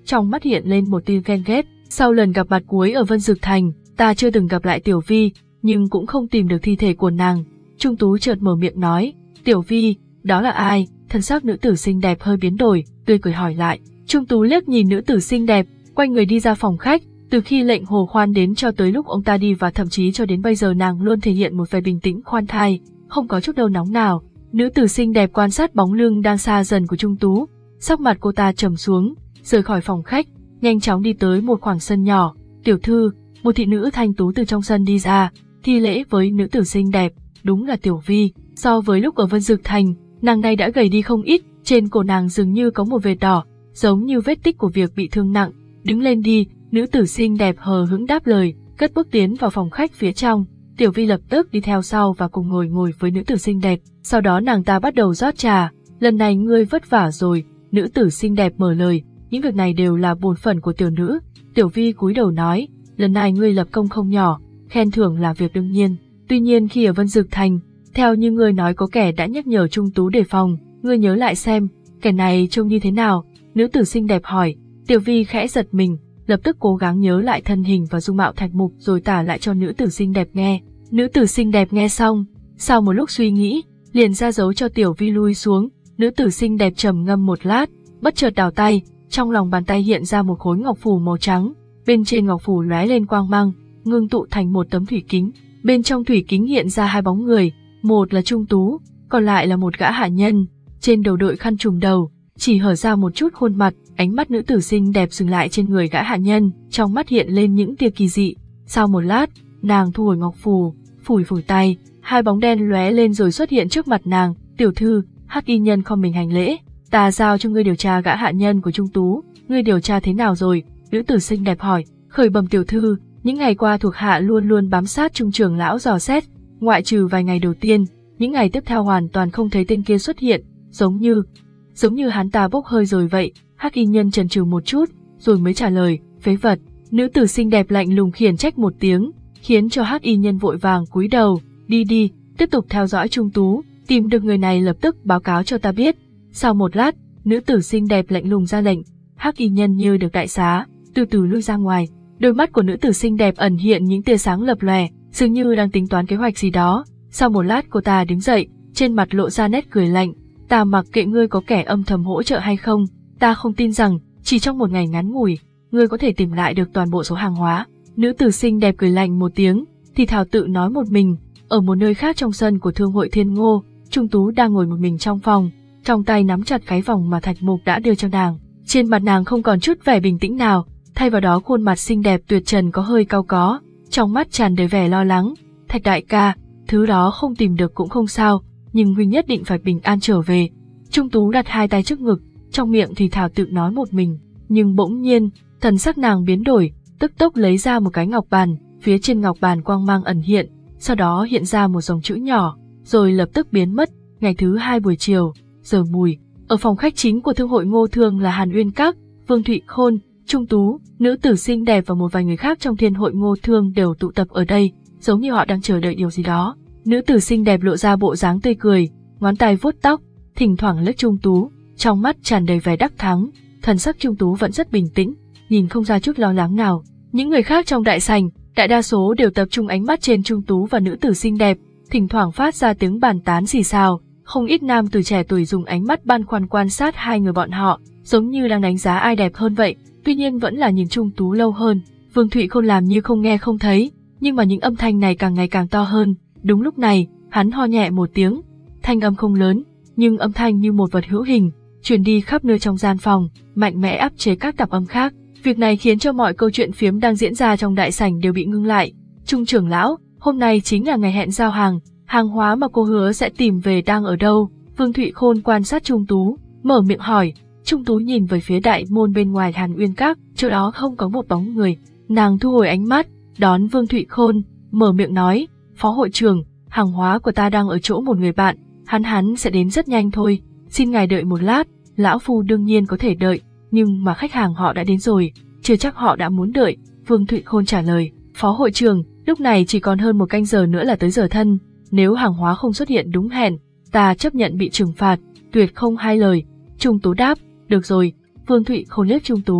trong mắt hiện lên một tia ghen ghét. Sau lần gặp mặt cuối ở Vân Dực Thành, ta chưa từng gặp lại Tiểu Vi, nhưng cũng không tìm được thi thể của nàng. Trung Tú chợt mở miệng nói, Tiểu Vi, đó là ai? Thân xác nữ tử xinh đẹp hơi biến đổi, tươi cười hỏi lại. Trung Tú liếc nhìn nữ tử xinh đẹp, quay người đi ra phòng khách. Từ khi lệnh Hồ Khoan đến cho tới lúc ông ta đi và thậm chí cho đến bây giờ nàng luôn thể hiện một vẻ bình tĩnh khoan thai, không có chút đâu nóng nào. Nữ tử xinh đẹp quan sát bóng lưng đang xa dần của Trung Tú, sắc mặt cô ta trầm xuống, rời khỏi phòng khách, nhanh chóng đi tới một khoảng sân nhỏ. Tiểu thư, một thị nữ thanh tú từ trong sân đi ra, thi lễ với nữ tử xinh đẹp, đúng là Tiểu Vi. So với lúc ở Vân Dực Thành, nàng này đã gầy đi không ít, trên cổ nàng dường như có một vệt đỏ, giống như vết tích của việc bị thương nặng. Đứng lên đi, nữ tử xinh đẹp hờ hững đáp lời, cất bước tiến vào phòng khách phía trong. Tiểu Vi lập tức đi theo sau và cùng ngồi ngồi với nữ tử xinh đẹp. Sau đó nàng ta bắt đầu rót trà. Lần này ngươi vất vả rồi, nữ tử xinh đẹp mở lời, những việc này đều là bổn phận của tiểu nữ. Tiểu Vi cúi đầu nói, lần này ngươi lập công không nhỏ, khen thưởng là việc đương nhiên. Tuy nhiên khi ở Vân Dực Thành, theo như ngươi nói có kẻ đã nhắc nhở Trung Tú đề phòng, ngươi nhớ lại xem, kẻ này trông như thế nào? Nữ tử xinh đẹp hỏi. Tiểu Vi khẽ giật mình, lập tức cố gắng nhớ lại thân hình và dung mạo Thạch Mục rồi tả lại cho nữ tử xinh đẹp nghe. Nữ tử xinh đẹp nghe xong, sau một lúc suy nghĩ, liền ra dấu cho Tiểu Vi lui xuống. Nữ tử xinh đẹp trầm ngâm một lát, bất chợt đảo tay, trong lòng bàn tay hiện ra một khối ngọc phù màu trắng, bên trên ngọc phù lóe lên quang mang, ngưng tụ thành một tấm thủy kính. Bên trong thủy kính hiện ra hai bóng người, một là Trung Tú, còn lại là một gã hạ nhân, trên đầu đội khăn trùm đầu, chỉ hở ra một chút khuôn mặt. Ánh mắt nữ tử xinh đẹp dừng lại trên người gã hạ nhân, trong mắt hiện lên những tia kỳ dị. Sau một lát, nàng thu hồi ngọc phù, phủi phủi tay, hai bóng đen lóe lên rồi xuất hiện trước mặt nàng. Tiểu thư, Hắc Y Nhân không mình hành lễ, ta giao cho ngươi điều tra gã hạ nhân của Trung Tú, ngươi điều tra thế nào rồi? Nữ tử xinh đẹp hỏi. Khởi bẩm tiểu thư, những ngày qua thuộc hạ luôn luôn bám sát Trung trưởng lão dò xét, ngoại trừ vài ngày đầu tiên, những ngày tiếp theo hoàn toàn không thấy tên kia xuất hiện, giống như giống như hắn ta bốc hơi rồi vậy. Hắc Y Nhân chần chừ một chút, rồi mới trả lời, phế vật. Nữ tử xinh đẹp lạnh lùng khiển trách một tiếng, khiến cho Hắc Y Nhân vội vàng cúi đầu. Đi đi, tiếp tục theo dõi Trung Tú, tìm được người này lập tức báo cáo cho ta biết. Sau một lát, nữ tử xinh đẹp lạnh lùng ra lệnh, Hắc Y Nhân như được đại xá, từ từ lui ra ngoài. Đôi mắt của nữ tử xinh đẹp ẩn hiện những tia sáng lập lòe, dường như đang tính toán kế hoạch gì đó. Sau một lát cô ta đứng dậy, trên mặt lộ ra nét cười lạnh, ta mặc kệ ngươi có kẻ âm thầm hỗ trợ hay không, ta không tin rằng chỉ trong một ngày ngắn ngủi, ngươi có thể tìm lại được toàn bộ số hàng hóa. Nữ tử xinh đẹp cười lạnh một tiếng, thì thào tự nói một mình. Ở một nơi khác trong sân của Thương hội Thiên Ngô, Trung Tú đang ngồi một mình trong phòng, trong tay nắm chặt cái vòng mà Thạch Mục đã đưa cho nàng. Trên mặt nàng không còn chút vẻ bình tĩnh nào, thay vào đó khuôn mặt xinh đẹp tuyệt trần có hơi cau có, trong mắt tràn đầy vẻ lo lắng. Thạch đại ca, thứ đó không tìm được cũng không sao, nhưng huynh nhất định phải bình an trở về. Trung Tú đặt hai tay trước ngực, trong miệng thì thào tự nói một mình, nhưng bỗng nhiên, thần sắc nàng biến đổi, tức tốc lấy ra một cái ngọc bàn, phía trên ngọc bàn quang mang ẩn hiện, sau đó hiện ra một dòng chữ nhỏ, rồi lập tức biến mất. Ngày thứ hai buổi chiều, giờ mùi, ở phòng khách chính của Thương hội Ngô Thương là Hàn Uyên Các, Vương Thụy Khôn, Trung Tú, nữ tử xinh đẹp và một vài người khác trong Thiên hội Ngô Thương đều tụ tập ở đây, giống như họ đang chờ đợi điều gì đó. Nữ tử xinh đẹp lộ ra bộ dáng tươi cười, ngón tay vuốt tóc, thỉnh thoảng liếc Trung Tú, trong mắt tràn đầy vẻ đắc thắng. Thần sắc Trung Tú vẫn rất bình tĩnh, nhìn không ra chút lo lắng nào. Những người khác trong đại sảnh, đại đa số đều tập trung ánh mắt trên Trung Tú và nữ tử xinh đẹp, thỉnh thoảng phát ra tiếng bàn tán xì xào. Không ít nam tử trẻ tuổi dùng ánh mắt băn khoăn quan sát hai người bọn họ, giống như đang đánh giá ai đẹp hơn vậy. Tuy nhiên vẫn là nhìn Trung Tú lâu hơn. Vương Thụy Khôn làm như không nghe không thấy, nhưng mà những âm thanh này càng ngày càng to hơn. Đúng lúc này, hắn ho nhẹ một tiếng, thanh âm không lớn, nhưng âm thanh như một vật hữu hình, truyền đi khắp nơi trong gian phòng, mạnh mẽ áp chế các tạp âm khác. Việc này khiến cho mọi câu chuyện phiếm đang diễn ra trong đại sảnh đều bị ngưng lại. Trung trưởng lão, hôm nay chính là ngày hẹn giao hàng, hàng hóa mà cô hứa sẽ tìm về đang ở đâu? Vương Thụy Khôn quan sát Trung Tú, mở miệng hỏi. Trung Tú nhìn về phía đại môn bên ngoài Hàn Uyên Các, chỗ đó không có một bóng người. Nàng thu hồi ánh mắt, đón Vương Thụy Khôn, mở miệng nói, Phó hội trưởng, hàng hóa của ta đang ở chỗ một người bạn, hắn hắn sẽ đến rất nhanh thôi, xin ngài đợi một lát. Lão phu đương nhiên có thể đợi, nhưng mà khách hàng họ đã đến rồi, chưa chắc họ đã muốn đợi. Vương Thụy Khôn trả lời. Phó hội trưởng, lúc này chỉ còn hơn một canh giờ nữa là tới giờ thân, nếu hàng hóa không xuất hiện đúng hẹn, ta chấp nhận bị trừng phạt, tuyệt không hai lời. Trung Tú đáp. Được rồi. Vương Thụy Khôn liếc Trung Tú,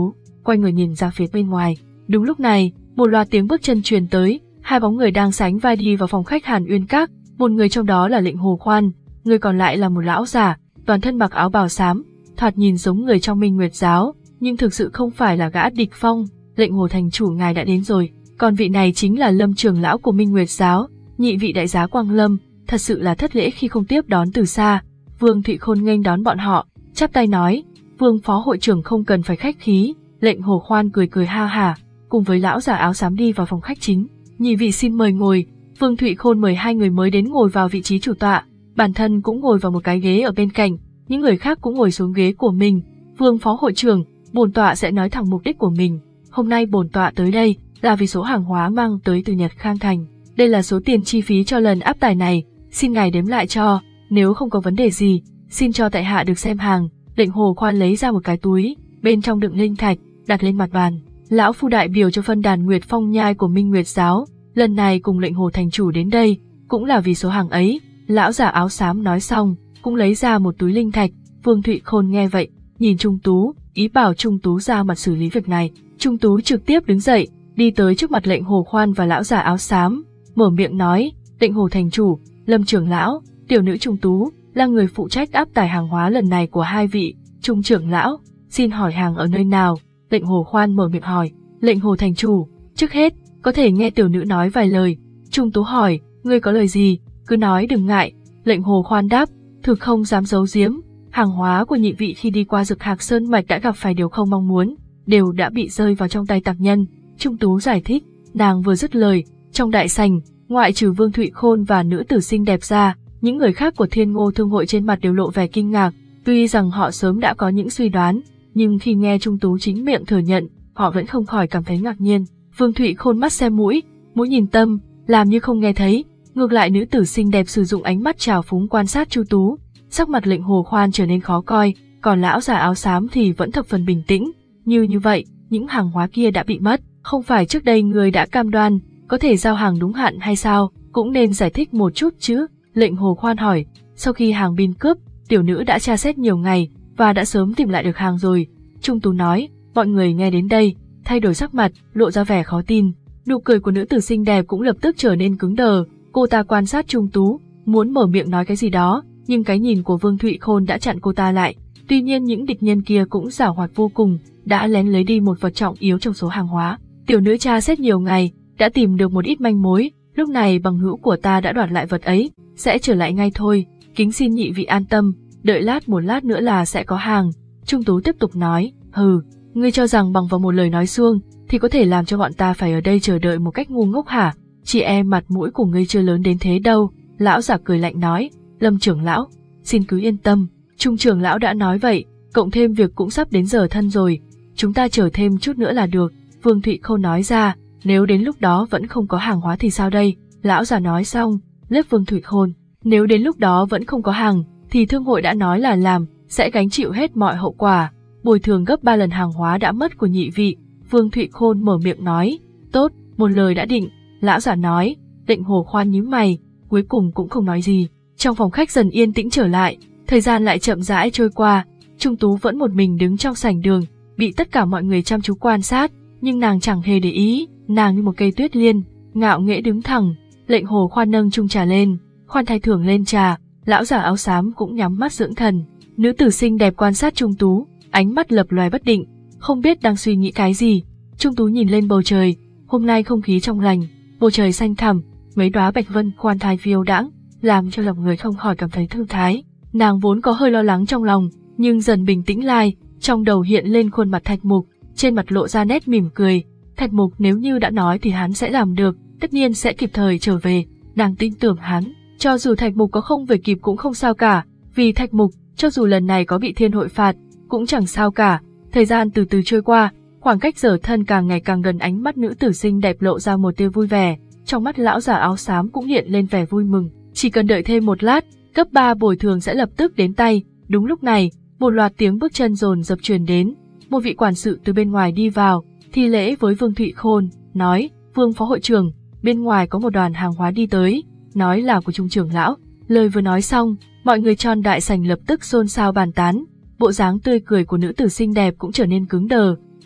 quay người nhìn ra phía bên ngoài. Đúng lúc này, một loạt tiếng bước chân truyền tới, hai bóng người đang sánh vai đi vào phòng khách Hàn Uyên Các, một người trong đó là Lệnh Hồ Khoan, người còn lại là một lão già, toàn thân mặc áo bào xám, thoạt nhìn giống người trong Minh Nguyệt giáo, nhưng thực sự không phải là gã Địch Phong. Lệnh Hồ thành chủ ngài đã đến rồi, còn vị này chính là Lâm trưởng lão của Minh Nguyệt giáo, nhị vị đại giá Quang Lâm, thật sự là thất lễ khi không tiếp đón từ xa. Vương Thụy Khôn nghênh đón bọn họ, chắp tay nói, Vương phó hội trưởng không cần phải khách khí. Lệnh Hồ Khoan cười cười ha hả, cùng với lão già áo xám đi vào phòng khách chính. Nhị vị xin mời ngồi. Vương Thụy Khôn mời hai người mới đến ngồi vào vị trí chủ tọa, bản thân cũng ngồi vào một cái ghế ở bên cạnh, những người khác cũng ngồi xuống ghế của mình. Vương phó hội trưởng, bổn tọa sẽ nói thẳng mục đích của mình. Hôm nay bổn tọa tới đây là vì số hàng hóa mang tới từ Nhật Khang Thành. Đây là số tiền chi phí cho lần áp tải này, xin ngài đếm lại cho, nếu không có vấn đề gì, xin cho tại hạ được xem hàng. Lệnh Hồ Khoan lấy ra một cái túi, bên trong đựng linh thạch, đặt lên mặt bàn. Lão phu đại biểu cho phân đàn Nguyệt Phong Nhai của Minh Nguyệt giáo, lần này cùng Lệnh Hồ thành chủ đến đây, cũng là vì số hàng ấy. Lão giả áo xám nói xong, cũng lấy ra một túi linh thạch. Vương Thụy Khôn nghe vậy, nhìn Trung Tú, ý bảo Trung Tú ra mặt xử lý việc này. Trung Tú trực tiếp đứng dậy, đi tới trước mặt Lệnh Hồ Khoan và lão giả áo xám, mở miệng nói, Lệnh Hồ thành chủ, Lâm trưởng lão, tiểu nữ Trung Tú là người phụ trách áp tải hàng hóa lần này của hai vị. Trung trưởng lão, xin hỏi hàng ở nơi nào? Lệnh Hồ Khoan mở miệng hỏi. Lệnh Hồ thành chủ, trước hết, có thể nghe tiểu nữ nói vài lời. Trung Tú hỏi, ngươi có lời gì, cứ nói đừng ngại. Lệnh Hồ Khoan đáp, thực không dám giấu giếm, hàng hóa của nhị vị khi đi qua Dực Hạc Sơn mạch đã gặp phải điều không mong muốn, đều đã bị rơi vào trong tay tặc nhân. Trung Tú giải thích, nàng vừa dứt lời, trong đại sảnh, ngoại trừ Vương Thụy Khôn và nữ tử xinh đẹp ra, những người khác của Thiên Ngô Thương hội trên mặt đều lộ vẻ kinh ngạc. Tuy rằng họ sớm đã có những suy đoán, nhưng khi nghe Trung Tú chính miệng thừa nhận, họ vẫn không khỏi cảm thấy ngạc nhiên. Vương Thụy Khôn mắt xem mũi, mũi nhìn tâm, làm như không nghe thấy. Ngược lại nữ tử xinh đẹp sử dụng ánh mắt trào phúng quan sát Chu Tú. Sắc mặt Lệnh Hồ Khoan trở nên khó coi, còn lão già áo xám thì vẫn thập phần bình tĩnh. Như như vậy, những hàng hóa kia đã bị mất, không phải trước đây người đã cam đoan có thể giao hàng đúng hạn hay sao, cũng nên giải thích một chút chứ. Lệnh Hồ Khoan hỏi, sau khi hàng bin cướp, tiểu nữ đã tra xét nhiều ngày và đã sớm tìm lại được hàng rồi. Trung Tú nói, mọi người nghe đến đây, thay đổi sắc mặt, lộ ra vẻ khó tin. Nụ cười của nữ tử xinh đẹp cũng lập tức trở nên cứng đờ. Cô ta quan sát Trung Tú, muốn mở miệng nói cái gì đó, nhưng cái nhìn của Vương Thụy Khôn đã chặn cô ta lại. Tuy nhiên những địch nhân kia cũng giảo hoạt vô cùng, đã lén lấy đi một vật trọng yếu trong số hàng hóa. Tiểu nữ tra xét nhiều ngày, đã tìm được một ít manh mối, lúc này bằng hữu của ta đã đoạt lại vật ấy, sẽ trở lại ngay thôi. Kính xin nhị vị an tâm, đợi lát một lát nữa là sẽ có hàng. Trung Tú tiếp tục nói, hừ, ngươi cho rằng bằng vào một lời nói suông thì có thể làm cho bọn ta phải ở đây chờ đợi một cách ngu ngốc hả? Chị em mặt mũi của ngươi chưa lớn đến thế đâu. Lão giả cười lạnh nói, Lâm trưởng lão, xin cứ yên tâm, Trung trưởng lão đã nói vậy, cộng thêm việc cũng sắp đến giờ thân rồi, chúng ta chờ thêm chút nữa là được. Vương Thụy Khôn nói ra, nếu đến lúc đó vẫn không có hàng hóa thì sao đây? Lão giả nói xong, liếc Vương Thụy Khôn, nếu đến lúc đó vẫn không có hàng, thì thương hội đã nói là làm, sẽ gánh chịu hết mọi hậu quả, bồi thường gấp ba lần hàng hóa đã mất của nhị vị. Vương Thụy Khôn mở miệng nói, tốt, một lời đã định. Lão giả nói. Lệnh Hồ Khoan nhíu mày, cuối cùng cũng không nói gì. Trong phòng khách dần yên tĩnh trở lại, thời gian lại chậm rãi trôi qua. Trung Tú vẫn một mình đứng trong sảnh đường, bị tất cả mọi người chăm chú quan sát, nhưng nàng chẳng hề để ý, nàng như một cây tuyết liên, ngạo nghễ đứng thẳng. Lệnh Hồ Khoan nâng chung trà lên, khoan thái thưởng lên trà, lão giả áo xám cũng nhắm mắt dưỡng thần. Nữ tử xinh đẹp quan sát Trung Tú, ánh mắt lập loè bất định, không biết đang suy nghĩ cái gì. Trung Tú nhìn lên bầu trời, hôm nay không khí trong lành, bầu trời xanh thẳm, mấy đóa bạch vân khoan thai phiêu đãng, làm cho lòng người không khỏi cảm thấy thư thái. Nàng vốn có hơi lo lắng trong lòng, nhưng dần bình tĩnh lại, trong đầu hiện lên khuôn mặt Thạch Mục, trên mặt lộ ra nét mỉm cười. Thạch Mục nếu như đã nói thì hắn sẽ làm được, tất nhiên sẽ kịp thời trở về. Nàng tin tưởng hắn, cho dù Thạch Mục có không về kịp cũng không sao cả, vì Thạch Mục, cho dù lần này có bị thiên hội phạt, cũng chẳng sao cả. Thời gian từ từ trôi qua, khoảng cách giờ thân càng ngày càng gần, ánh mắt nữ tử xinh đẹp lộ ra một tia vui vẻ, trong mắt lão giả áo xám cũng hiện lên vẻ vui mừng. Chỉ cần đợi thêm một lát, cấp ba bồi thường sẽ lập tức đến tay. Đúng lúc này, một loạt tiếng bước chân dồn dập truyền đến, một vị quản sự từ bên ngoài đi vào, thi lễ với Vương Thụy Khôn, nói, Vương phó hội trưởng, bên ngoài có một đoàn hàng hóa đi tới, nói là của Trung trưởng lão. Lời vừa nói xong, mọi người trong đại sảnh lập tức xôn xao bàn tán, bộ dáng tươi cười của nữ tử xinh đẹp cũng trở nên cứng đờ.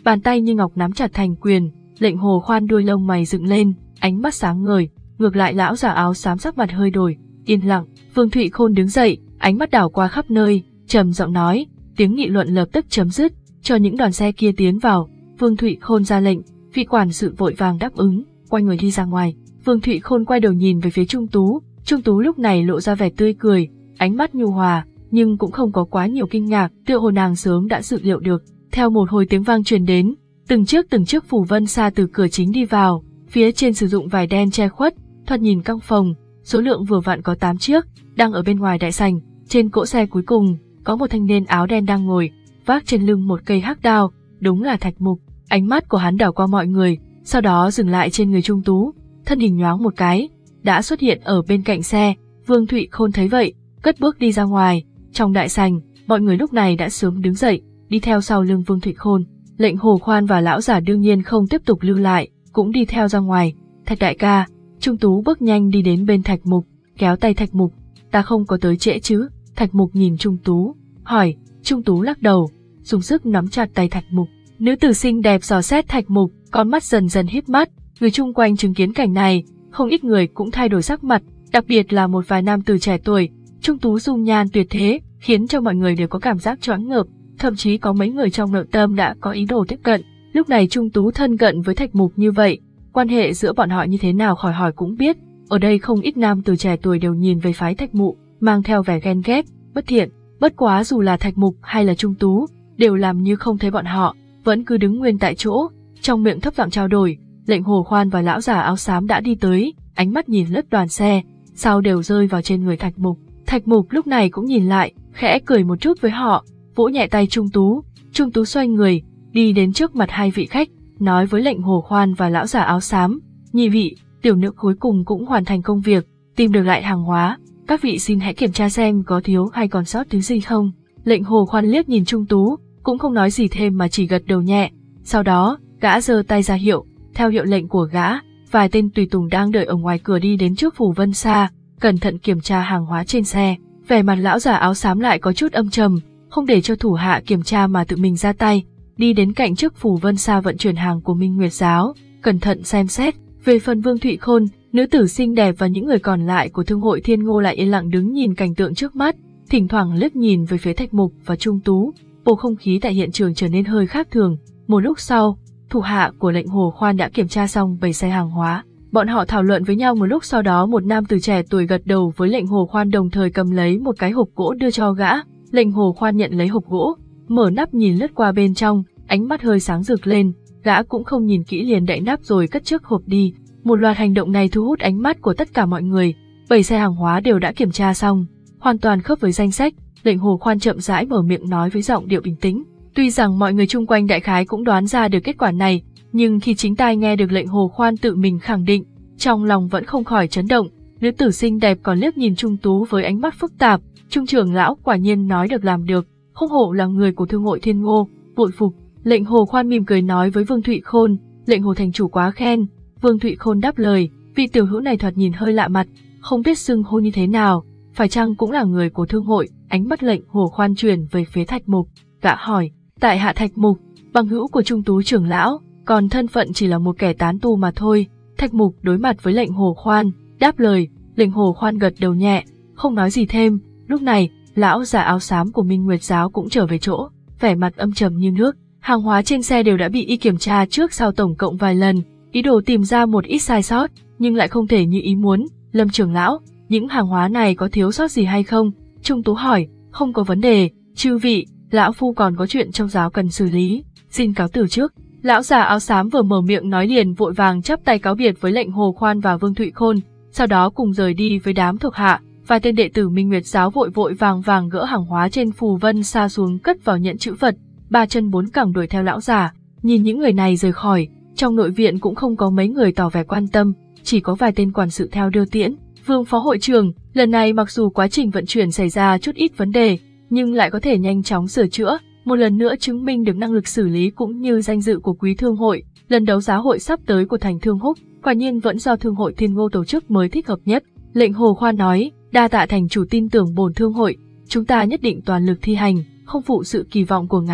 bàn tay như ngọc nắm chặt thành quyền. Lệnh Hồ Khoan đuôi lông mày dựng lên, ánh mắt sáng ngời. Ngược lại lão già áo xám sắc mặt hơi đổi, yên lặng. Vương Thụy Khôn đứng dậy, ánh mắt đảo qua khắp nơi, trầm giọng nói, tiếng nghị luận lập tức chấm dứt, cho những đoàn xe kia tiến vào. Vương Thụy Khôn ra lệnh, vị quản sự vội vàng đáp ứng, quay người đi ra ngoài. Vương Thụy Khôn quay đầu nhìn về phía Trung Tú, Trung Tú lúc này lộ ra vẻ tươi cười, ánh mắt nhu hòa, nhưng cũng không có quá nhiều kinh ngạc, tựa hồ nàng sớm đã dự liệu được. Theo một hồi tiếng vang truyền đến, từng chiếc từng chiếc phù vân xa từ cửa chính đi vào, phía trên sử dụng vải đen che khuất, thoạt nhìn căng phòng, số lượng vừa vặn có tám chiếc, đang ở bên ngoài đại sảnh. Trên cỗ xe cuối cùng, có một thanh niên áo đen đang ngồi, vác trên lưng một cây hắc đao, đúng là Thạch Mục. Ánh mắt của hắn đảo qua mọi người, sau đó dừng lại trên người Trung Tú, thân hình nhoáng một cái, đã xuất hiện ở bên cạnh xe. Vương Thụy Khôn thấy vậy, cất bước đi ra ngoài. Trong đại sảnh, mọi người lúc này đã sớm đứng dậy, đi theo sau lưng Vương Thụy Khôn. Lệnh Hồ Khoan và lão giả đương nhiên không tiếp tục lưu lại, cũng đi theo ra ngoài. Thạch đại ca. Trung Tú bước nhanh đi đến bên Thạch Mục, kéo tay Thạch Mục. Ta không có tới trễ chứ? Thạch Mục nhìn Trung Tú, hỏi. Trung Tú lắc đầu, dùng sức nắm chặt tay Thạch Mục. Nữ tử xinh đẹp dò xét Thạch Mục, con mắt dần dần híp mắt. Người chung quanh chứng kiến cảnh này, không ít người cũng thay đổi sắc mặt, đặc biệt là một vài nam tử trẻ tuổi. Trung Tú dung nhan tuyệt thế, khiến cho mọi người đều có cảm giác choáng ngợp, thậm chí có mấy người trong nội tâm đã có ý đồ tiếp cận. Lúc này Trung Tú thân cận với Thạch Mục như vậy, quan hệ giữa bọn họ như thế nào khỏi hỏi cũng biết. Ở đây không ít nam tử trẻ tuổi đều nhìn về phái Thạch Mục, mang theo vẻ ghen ghét, bất thiện. Bất quá dù là Thạch Mục hay là Trung Tú, đều làm như không thấy bọn họ, vẫn cứ đứng nguyên tại chỗ, trong miệng thấp giọng trao đổi. Lệnh Hồ Khoan và lão già áo xám đã đi tới, ánh mắt nhìn lướt đoàn xe, sao đều rơi vào trên người Thạch Mục. Thạch Mục lúc này cũng nhìn lại, khẽ cười một chút với họ, vỗ nhẹ tay Trung Tú. Trung Tú xoay người, đi đến trước mặt hai vị khách, nói với Lệnh Hồ Khoan và lão già áo xám, nhị vị, tiểu nữ cuối cùng cũng hoàn thành công việc, tìm được lại hàng hóa, các vị xin hãy kiểm tra xem có thiếu hay còn sót thứ gì không. Lệnh Hồ Khoan liếc nhìn Trung Tú, cũng không nói gì thêm mà chỉ gật đầu nhẹ. Sau đó, gã giơ tay ra hiệu, theo hiệu lệnh của gã, vài tên tùy tùng đang đợi ở ngoài cửa đi đến trước phủ vân xa, cẩn thận kiểm tra hàng hóa trên xe. Vẻ mặt lão già áo xám lại có chút âm trầm, không để cho thủ hạ kiểm tra mà tự mình ra tay, đi đến cạnh trước phủ vân xa vận chuyển hàng của Minh Nguyệt giáo, cẩn thận xem xét. Về phần Vương Thụy Khôn, nữ tử xinh đẹp và những người còn lại của thương hội Thiên Ngô lại yên lặng đứng nhìn cảnh tượng trước mắt, thỉnh thoảng liếc nhìn về phía Thạch Mục và Trung Tú. Bầu không khí tại hiện trường trở nên hơi khác thường. Một lúc sau, thủ hạ của Lệnh Hồ Khoan đã kiểm tra xong bầy xe hàng hóa. Bọn họ thảo luận với nhau một lúc, sau đó một nam tử trẻ tuổi gật đầu với Lệnh Hồ Khoan, đồng thời cầm lấy một cái hộp gỗ đưa cho gã. Lệnh Hồ Khoan nhận lấy hộp gỗ, mở nắp nhìn lướt qua bên trong, ánh mắt hơi sáng rực lên, gã cũng không nhìn kỹ liền đậy nắp rồi cất chiếc hộp đi. Một loạt hành động này thu hút ánh mắt của tất cả mọi người. Bầy xe hàng hóa đều đã kiểm tra xong, hoàn toàn khớp với danh sách. Lệnh Hồ Khoan chậm rãi mở miệng nói với giọng điệu bình tĩnh. Tuy rằng mọi người chung quanh đại khái cũng đoán ra được kết quả này, nhưng khi chính tai nghe được Lệnh Hồ Khoan tự mình khẳng định, trong lòng vẫn không khỏi chấn động. Nữ tử xinh đẹp còn liếc nhìn Trung Tú với ánh mắt phức tạp. Trung trưởng lão quả nhiên nói được làm được, không hổ là người của thương hội Thiên Ngô, bội phục. Lệnh Hồ Khoan mỉm cười nói với Vương Thụy Khôn, Lệnh Hồ thành chủ quá khen. Vương Thụy Khôn đáp lời, vị tiểu hữu này thoạt nhìn hơi lạ mặt, không biết xưng hô như thế nào, phải chăng cũng là người của thương hội. Ánh mắt Lệnh Hồ Khoan chuyển về phía Thạch Mục, gã hỏi, tại hạ Thạch Mục, bằng hữu của Trung Tú trưởng lão, còn thân phận chỉ là một kẻ tán tu mà thôi. Thạch Mục đối mặt với Lệnh Hồ Khoan, đáp lời. Lệnh Hồ Khoan gật đầu nhẹ, không nói gì thêm. Lúc này, lão già áo xám của Minh Nguyệt giáo cũng trở về chỗ, vẻ mặt âm trầm như nước. Hàng hóa trên xe đều đã bị y kiểm tra trước sau tổng cộng vài lần, ý đồ tìm ra một ít sai sót, nhưng lại không thể như ý muốn. Lâm trưởng lão, những hàng hóa này có thiếu sót gì hay không? Trung Tú hỏi. Không có vấn đề, chư vị, lão phu còn có chuyện trong giáo cần xử lý, xin cáo từ trước. Lão già áo xám vừa mở miệng nói liền vội vàng chắp tay cáo biệt với Lệnh Hồ Khoan và Vương Thụy Khôn, sau đó cùng rời đi với đám thuộc hạ. Vài tên đệ tử Minh Nguyệt giáo vội vội vàng vàng gỡ hàng hóa trên phù vân xa xuống cất vào nhận chữ vật, ba chân bốn cẳng đuổi theo lão già. Nhìn những người này rời khỏi, trong nội viện cũng không có mấy người tỏ vẻ quan tâm, chỉ có vài tên quản sự theo đưa tiễn. Vương phó hội trưởng, lần này mặc dù quá trình vận chuyển xảy ra chút ít vấn đề, nhưng lại có thể nhanh chóng sửa chữa, một lần nữa chứng minh được năng lực xử lý cũng như danh dự của quý thương hội. Lần đấu giá hội sắp tới của thành Thương Húc, quả nhiên vẫn do thương hội Thiên Ngô tổ chức mới thích hợp nhất. Lệnh Hồ Khoan nói, đa tạ thành chủ tin tưởng bổn thương hội, chúng ta nhất định toàn lực thi hành, không phụ sự kỳ vọng của ngài.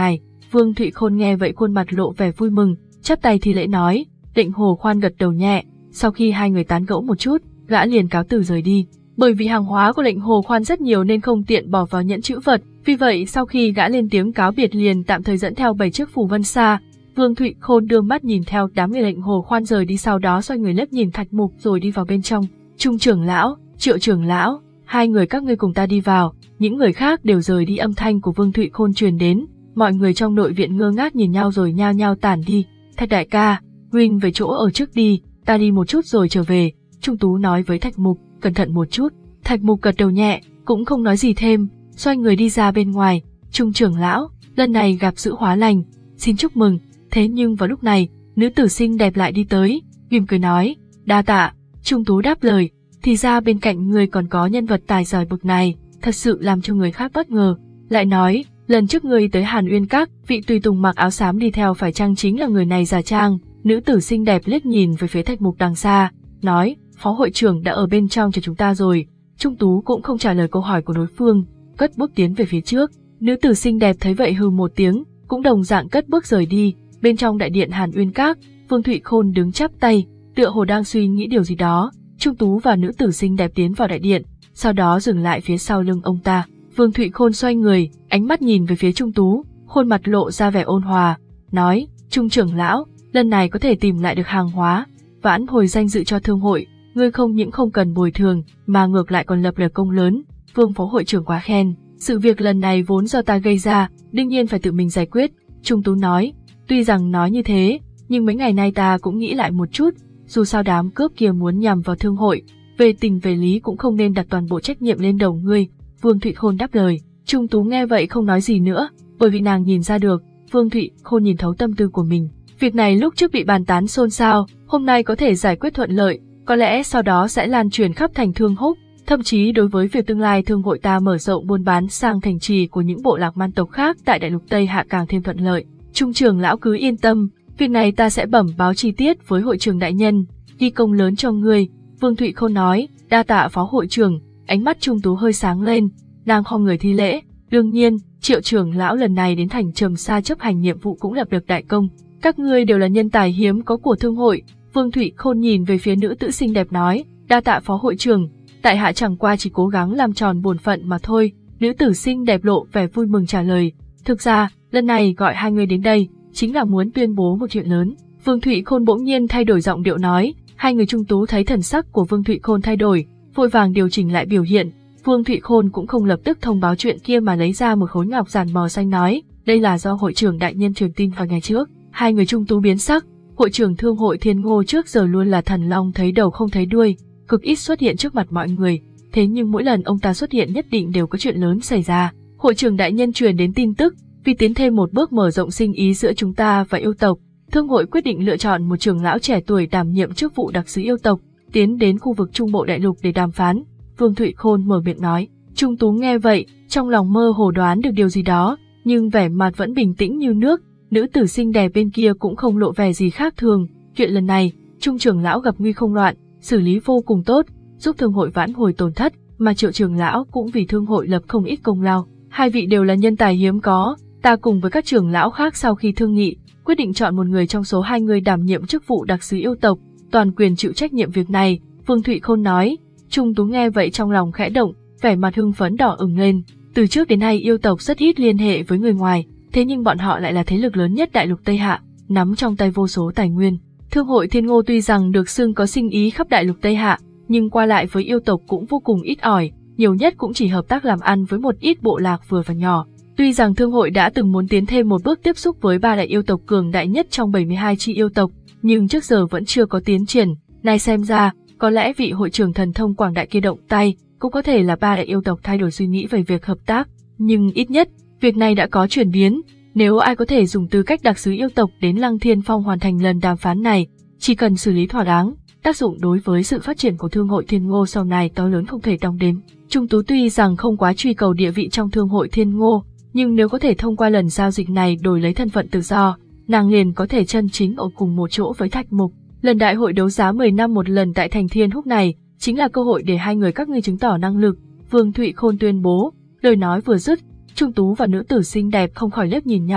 Vương Thụy Khôn nghe vậy khuôn mặt lộ vẻ vui mừng, chắp tay thi lễ nói. Lệnh Hồ Khoan gật đầu nhẹ, sau khi hai người tán gẫu một chút, gã liền cáo từ rời đi. Bởi vì hàng hóa của Lệnh Hồ Khoan rất nhiều nên không tiện bỏ vào nhẫn trữ vật, vì vậy sau khi gã lên tiếng cáo biệt liền tạm thời dẫn theo bảy chiếc phù vân xa. Vương Thụy Khôn đưa mắt nhìn theo đám người Lệnh Hồ Khoan rời đi, sau đó xoay người liếc nhìn Thạch Mục rồi đi vào bên trong. Trung trưởng lão, Triệu trưởng lão, hai người các ngươi cùng ta đi vào. Những người khác đều rời đi, âm thanh của Vương Thụy Khôn truyền đến. Mọi người trong nội viện ngơ ngác nhìn nhau rồi nhao nhao tản đi. Thạch đại ca, huynh về chỗ ở trước đi, ta đi một chút rồi trở về. Trung Tú nói với Thạch Mục, cẩn thận một chút. Thạch Mục gật đầu nhẹ, cũng không nói gì thêm, xoay người đi ra bên ngoài. Trung trưởng lão, lần này gặp sự hóa lành, xin chúc mừng. Thế nhưng vào lúc này, nữ tử xinh đẹp lại đi tới, mỉm cười nói, đa tạ. Trung Tú đáp lời, thì ra bên cạnh người còn có nhân vật tài giỏi bậc này, thật sự làm cho người khác bất ngờ. Lại nói, lần trước ngươi tới Hàn Uyên Các, vị tùy tùng mặc áo xám đi theo phải chăng chính là người này giả trang? Nữ tử xinh đẹp liếc nhìn về phía Thạch Mục đằng xa, nói, phó hội trưởng đã ở bên trong chờ chúng ta rồi. Trung Tú cũng không trả lời câu hỏi của đối phương, cất bước tiến về phía trước. Nữ tử xinh đẹp thấy vậy hừ một tiếng, cũng đồng dạng cất bước rời đi. Bên trong đại điện Hàn Uyên Các, Vương Thụy Khôn đứng chắp tay, tựa hồ đang suy nghĩ điều gì đó. Trung Tú và nữ tử xinh đẹp tiến vào đại điện, sau đó dừng lại phía sau lưng ông ta. Vương Thụy Khôn xoay người, ánh mắt nhìn về phía Trung Tú, khuôn mặt lộ ra vẻ ôn hòa, nói, Trung trưởng lão, lần này có thể tìm lại được hàng hóa, vãn hồi danh dự cho thương hội, ngươi không những không cần bồi thường, mà ngược lại còn lập được công lớn. Vương phó hội trưởng quá khen, sự việc lần này vốn do ta gây ra, đương nhiên phải tự mình giải quyết. Trung Tú nói, tuy rằng nói như thế, nhưng mấy ngày nay ta cũng nghĩ lại một chút, dù sao đám cướp kia muốn nhằm vào thương hội, về tình về lý cũng không nên đặt toàn bộ trách nhiệm lên đầu ngươi. Vương Thụy Khôn đáp lời. Trung Tú nghe vậy không nói gì nữa, bởi vì nàng nhìn ra được, Vương Thụy Khôn nhìn thấu tâm tư của mình. Việc này lúc trước bị bàn tán xôn xao, hôm nay có thể giải quyết thuận lợi, có lẽ sau đó sẽ lan truyền khắp thành Thương Húc, thậm chí đối với việc tương lai thương hội ta mở rộng buôn bán sang thành trì của những bộ lạc man tộc khác tại đại lục Tây Hạ càng thêm thuận lợi. Trung trưởng lão cứ yên tâm, việc này ta sẽ bẩm báo chi tiết với hội trưởng đại nhân, ghi công lớn cho ngươi. Vương Thụy Khôn nói, đa tạ phó hội trưởng. Ánh mắt Trung Tú hơi sáng lên, nàng khom người thi lễ. Đương nhiên, Triệu trưởng lão lần này đến thành Trầm Sa chấp hành nhiệm vụ cũng lập được đại công. Các ngươi đều là nhân tài hiếm có của thương hội. Vương Thụy Khôn nhìn về phía nữ tử xinh đẹp nói, đa tạ phó hội trưởng, tại hạ chẳng qua chỉ cố gắng làm tròn bổn phận mà thôi. Nữ tử xinh đẹp lộ vẻ vui mừng trả lời, thực ra, lần này gọi hai người đến đây, chính là muốn tuyên bố một chuyện lớn. Vương Thụy Khôn bỗng nhiên thay đổi giọng điệu nói, hai người Trung Tú thấy thần sắc của Vương Thụy Khôn thay đổi, vội vàng điều chỉnh lại biểu hiện. Vương Thụy Khôn cũng không lập tức thông báo chuyện kia mà lấy ra một khối ngọc giản màu xanh nói, đây là do hội trưởng đại nhân truyền tin vào ngày trước. Hai người Trung Tú biến sắc, hội trưởng thương hội Thiên Ngô trước giờ luôn là thần long thấy đầu không thấy đuôi, cực ít xuất hiện trước mặt mọi người, thế nhưng mỗi lần ông ta xuất hiện nhất định đều có chuyện lớn xảy ra. Hội trưởng đại nhân truyền đến tin tức, vì tiến thêm một bước mở rộng sinh ý giữa chúng ta và yêu tộc, thương hội quyết định lựa chọn một trưởng lão trẻ tuổi đảm nhiệm chức vụ đặc sứ yêu tộc, tiến đến khu vực Trung Bộ Đại Lục để đàm phán. Vương Thụy Khôn mở miệng nói. Trung Tú nghe vậy, trong lòng mơ hồ đoán được điều gì đó, nhưng vẻ mặt vẫn bình tĩnh như nước. Nữ tử xinh đẹp bên kia cũng không lộ vẻ gì khác thường. Chuyện lần này, Trung trưởng lão gặp nguy không loạn, xử lý vô cùng tốt, giúp thương hội vãn hồi tổn thất, mà Triệu trưởng lão cũng vì thương hội lập không ít công lao. Hai vị đều là nhân tài hiếm có, ta cùng với các trưởng lão khác sau khi thương nghị, quyết định chọn một người trong số hai người đảm nhiệm chức vụ đặc sứ yêu tộc, toàn quyền chịu trách nhiệm việc này. Vương Thụy Khôn nói. Trung Tú nghe vậy trong lòng khẽ động, vẻ mặt hưng phấn đỏ ửng lên. Từ trước đến nay yêu tộc rất ít liên hệ với người ngoài, thế nhưng bọn họ lại là thế lực lớn nhất đại lục Tây Hạ, nắm trong tay vô số tài nguyên. Thương hội Thiên Ngô tuy rằng được xưng có sinh ý khắp đại lục Tây Hạ, nhưng qua lại với yêu tộc cũng vô cùng ít ỏi, nhiều nhất cũng chỉ hợp tác làm ăn với một ít bộ lạc vừa và nhỏ. Tuy rằng thương hội đã từng muốn tiến thêm một bước tiếp xúc với ba đại yêu tộc cường đại nhất trong bảy mươi hai chi yêu tộc, nhưng trước giờ vẫn chưa có tiến triển. Nay xem ra, có lẽ vị hội trưởng thần thông quảng đại kia động tay, cũng có thể là ba đại yêu tộc thay đổi suy nghĩ về việc hợp tác, nhưng ít nhất, việc này đã có chuyển biến. Nếu ai có thể dùng tư cách đặc sứ yêu tộc đến Lăng Thiên Phong hoàn thành lần đàm phán này, chỉ cần xử lý thỏa đáng, tác dụng đối với sự phát triển của thương hội Thiên Ngô sau này to lớn không thể đong đếm. Trung Tú tuy rằng không quá truy cầu địa vị trong thương hội Thiên Ngô, nhưng nếu có thể thông qua lần giao dịch này đổi lấy thân phận tự do, nàng liền có thể chân chính ở cùng một chỗ với Thạch Mục. Lần đại hội đấu giá mười năm một lần tại thành Thiên Húc này, chính là cơ hội để hai người các ngươi chứng tỏ năng lực. Vương Thụy Khôn tuyên bố. Lời nói vừa dứt, Trung Tú và nữ tử xinh đẹp không khỏi liếc nhìn nhau,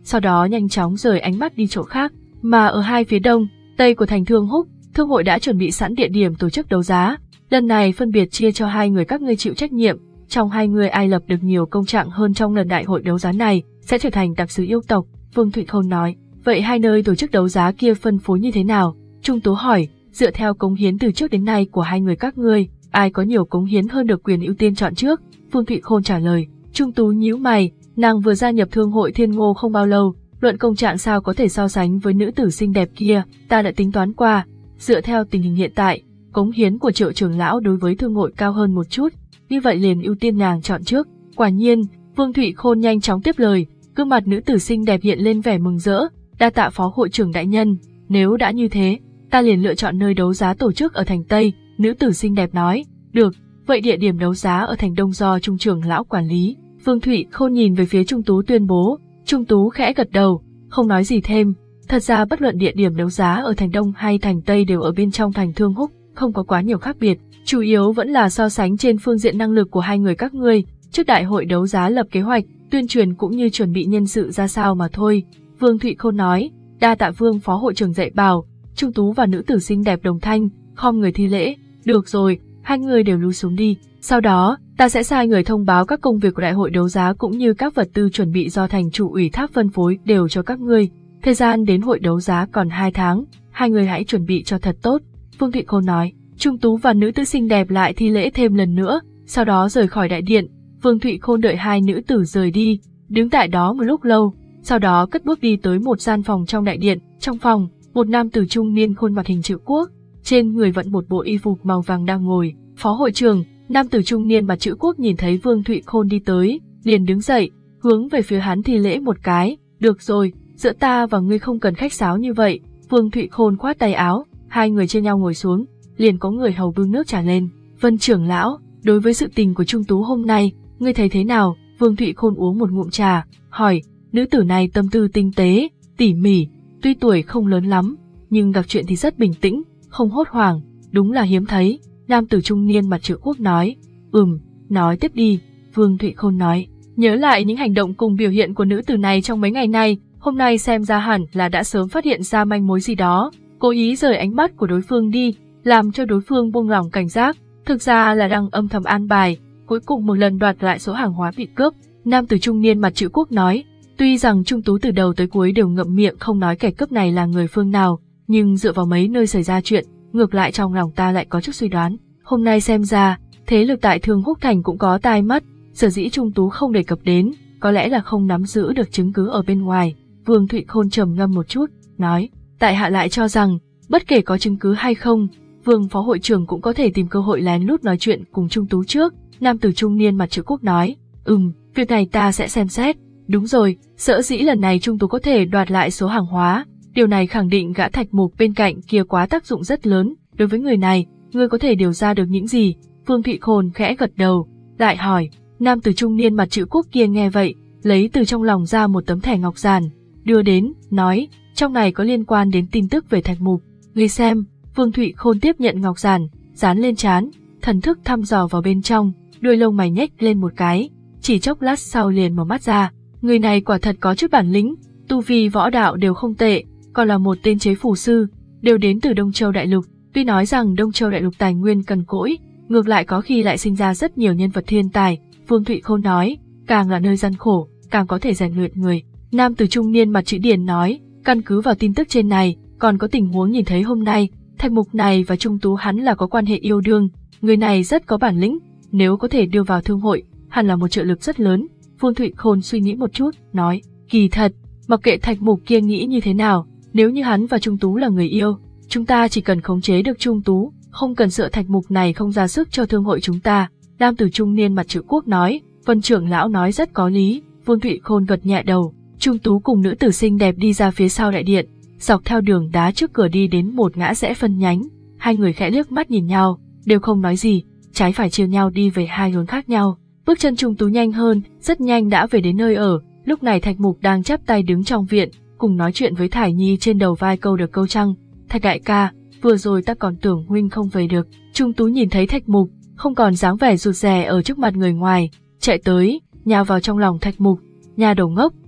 sau đó nhanh chóng rời ánh mắt đi chỗ khác. Mà ở hai phía đông, tây của thành Thương Húc, thương hội đã chuẩn bị sẵn địa điểm tổ chức đấu giá. Lần này phân biệt chia cho hai người các ngươi chịu trách nhiệm, trong hai người ai lập được nhiều công trạng hơn trong lần đại hội đấu giá này sẽ trở thành đặc sứ yêu tộc, Vương Thụy Khôn nói. Vậy hai nơi tổ chức đấu giá kia phân phối như thế nào? Trung Tú hỏi. Dựa theo cống hiến từ trước đến nay của hai người các ngươi, ai có nhiều cống hiến hơn được quyền ưu tiên chọn trước, Vương Thụy Khôn trả lời. Trung Tú nhíu mày, nàng vừa gia nhập thương hội Thiên Ngô không bao lâu, luận công trạng sao có thể so sánh với nữ tử xinh đẹp kia, ta đã tính toán qua, dựa theo tình hình hiện tại, cống hiến của Triệu trưởng lão đối với thương hội cao hơn một chút, như vậy liền ưu tiên nàng chọn trước. Quả nhiên, Vương Thụy Khôn nhanh chóng tiếp lời, gương mặt nữ tử xinh đẹp hiện lên vẻ mừng rỡ, đa tạ phó hội trưởng đại nhân, nếu đã như thế, ta liền lựa chọn nơi đấu giá tổ chức ở thành Tây, nữ tử xinh đẹp nói. Được, vậy địa điểm đấu giá ở thành Đông do Trung trưởng lão quản lý. Vương Thụy Khôn nhìn về phía Trung Tú tuyên bố. Trung Tú khẽ gật đầu, không nói gì thêm. Thật ra bất luận địa điểm đấu giá ở thành Đông hay thành Tây đều ở bên trong thành Thương Húc, không có quá nhiều khác biệt, chủ yếu vẫn là so sánh trên phương diện năng lực của hai người các ngươi, trước đại hội đấu giá lập kế hoạch, tuyên truyền cũng như chuẩn bị nhân sự ra sao mà thôi. Vương Thụy Khôn nói. Đa tạ Vương phó hội trưởng dạy bảo. Trung Tú và nữ tử xinh đẹp đồng thanh, khom người thi lễ. Được rồi, hai người đều lùi xuống đi. Sau đó, ta sẽ sai người thông báo các công việc của đại hội đấu giá cũng như các vật tư chuẩn bị do thành chủ ủy thác phân phối đều cho các ngươi. Thời gian đến hội đấu giá còn hai tháng, hai người hãy chuẩn bị cho thật tốt. Vương Thụy Khôn nói. Trung Tú và nữ tử xinh đẹp lại thi lễ thêm lần nữa, sau đó rời khỏi đại điện. Vương Thụy Khôn đợi hai nữ tử rời đi, đứng tại đó một lúc lâu, sau đó cất bước đi tới một gian phòng trong đại điện. Trong phòng, một nam tử trung niên khuôn mặt hình chữ quốc, trên người vẫn một bộ y phục màu vàng đang ngồi. Phó hội trưởng, nam tử trung niên mặt chữ quốc nhìn thấy Vương Thụy Khôn đi tới, liền đứng dậy, hướng về phía hắn thi lễ một cái. Được rồi, giữa ta và ngươi không cần khách sáo như vậy. Vương Thụy Khôn khoát tay áo, hai người chia nhau ngồi xuống, liền có người hầu bưng nước trà lên. Vân trưởng lão, đối với sự tình của Trung Tú hôm nay, ngươi thấy thế nào? Vương Thụy Khôn uống một ngụm trà, hỏi. Nữ tử này tâm tư tinh tế, tỉ mỉ, tuy tuổi không lớn lắm, nhưng gặp chuyện thì rất bình tĩnh, không hốt hoảng, đúng là hiếm thấy. Nam tử trung niên mặt chữ quốc nói. Ừm, nói tiếp đi. Vương Thụy Khôn nói. Nhớ lại những hành động cùng biểu hiện của nữ tử này trong mấy ngày nay, hôm nay xem ra hẳn là đã sớm phát hiện ra manh mối gì đó, cố ý rời ánh mắt của đối phương đi, làm cho đối phương buông lỏng cảnh giác, thực ra là đang âm thầm an bài, cuối cùng một lần đoạt lại số hàng hóa bị cướp. Nam tử trung niên mặt chữ quốc nói. Tuy rằng Trung Tú từ đầu tới cuối đều ngậm miệng không nói kẻ cướp này là người phương nào, nhưng dựa vào mấy nơi xảy ra chuyện, ngược lại trong lòng ta lại có chút suy đoán. Hôm nay xem ra, thế lực tại Thương Húc Thành cũng có tai mắt, sở dĩ Trung Tú không đề cập đến, có lẽ là không nắm giữ được chứng cứ ở bên ngoài. Vương Thụy Khôn trầm ngâm một chút, nói, tại hạ lại cho rằng, bất kể có chứng cứ hay không, Vương phó hội trưởng cũng có thể tìm cơ hội lén lút nói chuyện cùng Trung Tú trước. Nam tử trung niên mặt chữ quốc nói, ừm, việc này ta sẽ xem xét. Đúng rồi, sở dĩ lần này Trung Tú có thể đoạt lại số hàng hóa, điều này khẳng định gã thạch mục bên cạnh kia quá tác dụng rất lớn. Đối với người này, ngươi có thể điều ra được những gì? Vương Thụy Khôn khẽ gật đầu, lại hỏi. Nam tử trung niên mặt chữ quốc kia nghe vậy, lấy từ trong lòng ra một tấm thẻ ngọc giản, đưa đến, nói, trong này có liên quan đến tin tức về thạch mục. Ngươi xem. Vương Thụy Khôn tiếp nhận ngọc giản, dán lên trán, thần thức thăm dò vào bên trong, đuôi lông mày nhếch lên một cái, chỉ chốc lát sau liền mở mắt ra. Người này quả thật có chút bản lĩnh, tu vi võ đạo đều không tệ, còn là một tên chế phù sư, đều đến từ Đông Châu Đại Lục. Tuy nói rằng Đông Châu Đại Lục tài nguyên cằn cỗi, ngược lại có khi lại sinh ra rất nhiều nhân vật thiên tài. Vương Thụy Khôn nói, càng là nơi gian khổ, càng có thể rèn luyện người. Nam tử trung niên mặt chữ điền nói, căn cứ vào tin tức trên này, còn có tình huống nhìn thấy hôm nay, thạch mục này và Trung Tú hắn là có quan hệ yêu đương, người này rất có bản lĩnh, nếu có thể đưa vào thương hội, hẳn là một trợ lực rất lớn. Vương Thụy Khôn suy nghĩ một chút, nói, kỳ thật, mặc kệ thạch mục kia nghĩ như thế nào, nếu như hắn và Trung Tú là người yêu, chúng ta chỉ cần khống chế được Trung Tú, không cần sợ thạch mục này không ra sức cho thương hội chúng ta. Nam tử trung niên mặt chữ quốc nói, Vân trưởng lão nói rất có lý. Vương Thụy Khôn gật nhẹ đầu. Trung Tú cùng nữ tử xinh đẹp đi ra phía sau đại điện, dọc theo đường đá trước cửa đi đến một ngã rẽ phân nhánh, hai người khẽ liếc mắt nhìn nhau, đều không nói gì, trái phải chiều nhau đi về hai hướng khác nhau. Bước chân Trung Tú nhanh hơn, rất nhanh đã về đến nơi ở. Lúc này Thạch Mục đang chắp tay đứng trong viện, cùng nói chuyện với Thải Nhi trên đầu vai câu được câu trăng. Thạch đại ca, vừa rồi ta còn tưởng huynh không về được. Trung Tú nhìn thấy Thạch Mục, không còn dáng vẻ rụt rè ở trước mặt người ngoài, chạy tới, nhào vào trong lòng Thạch Mục. Nhà đầu ngốc,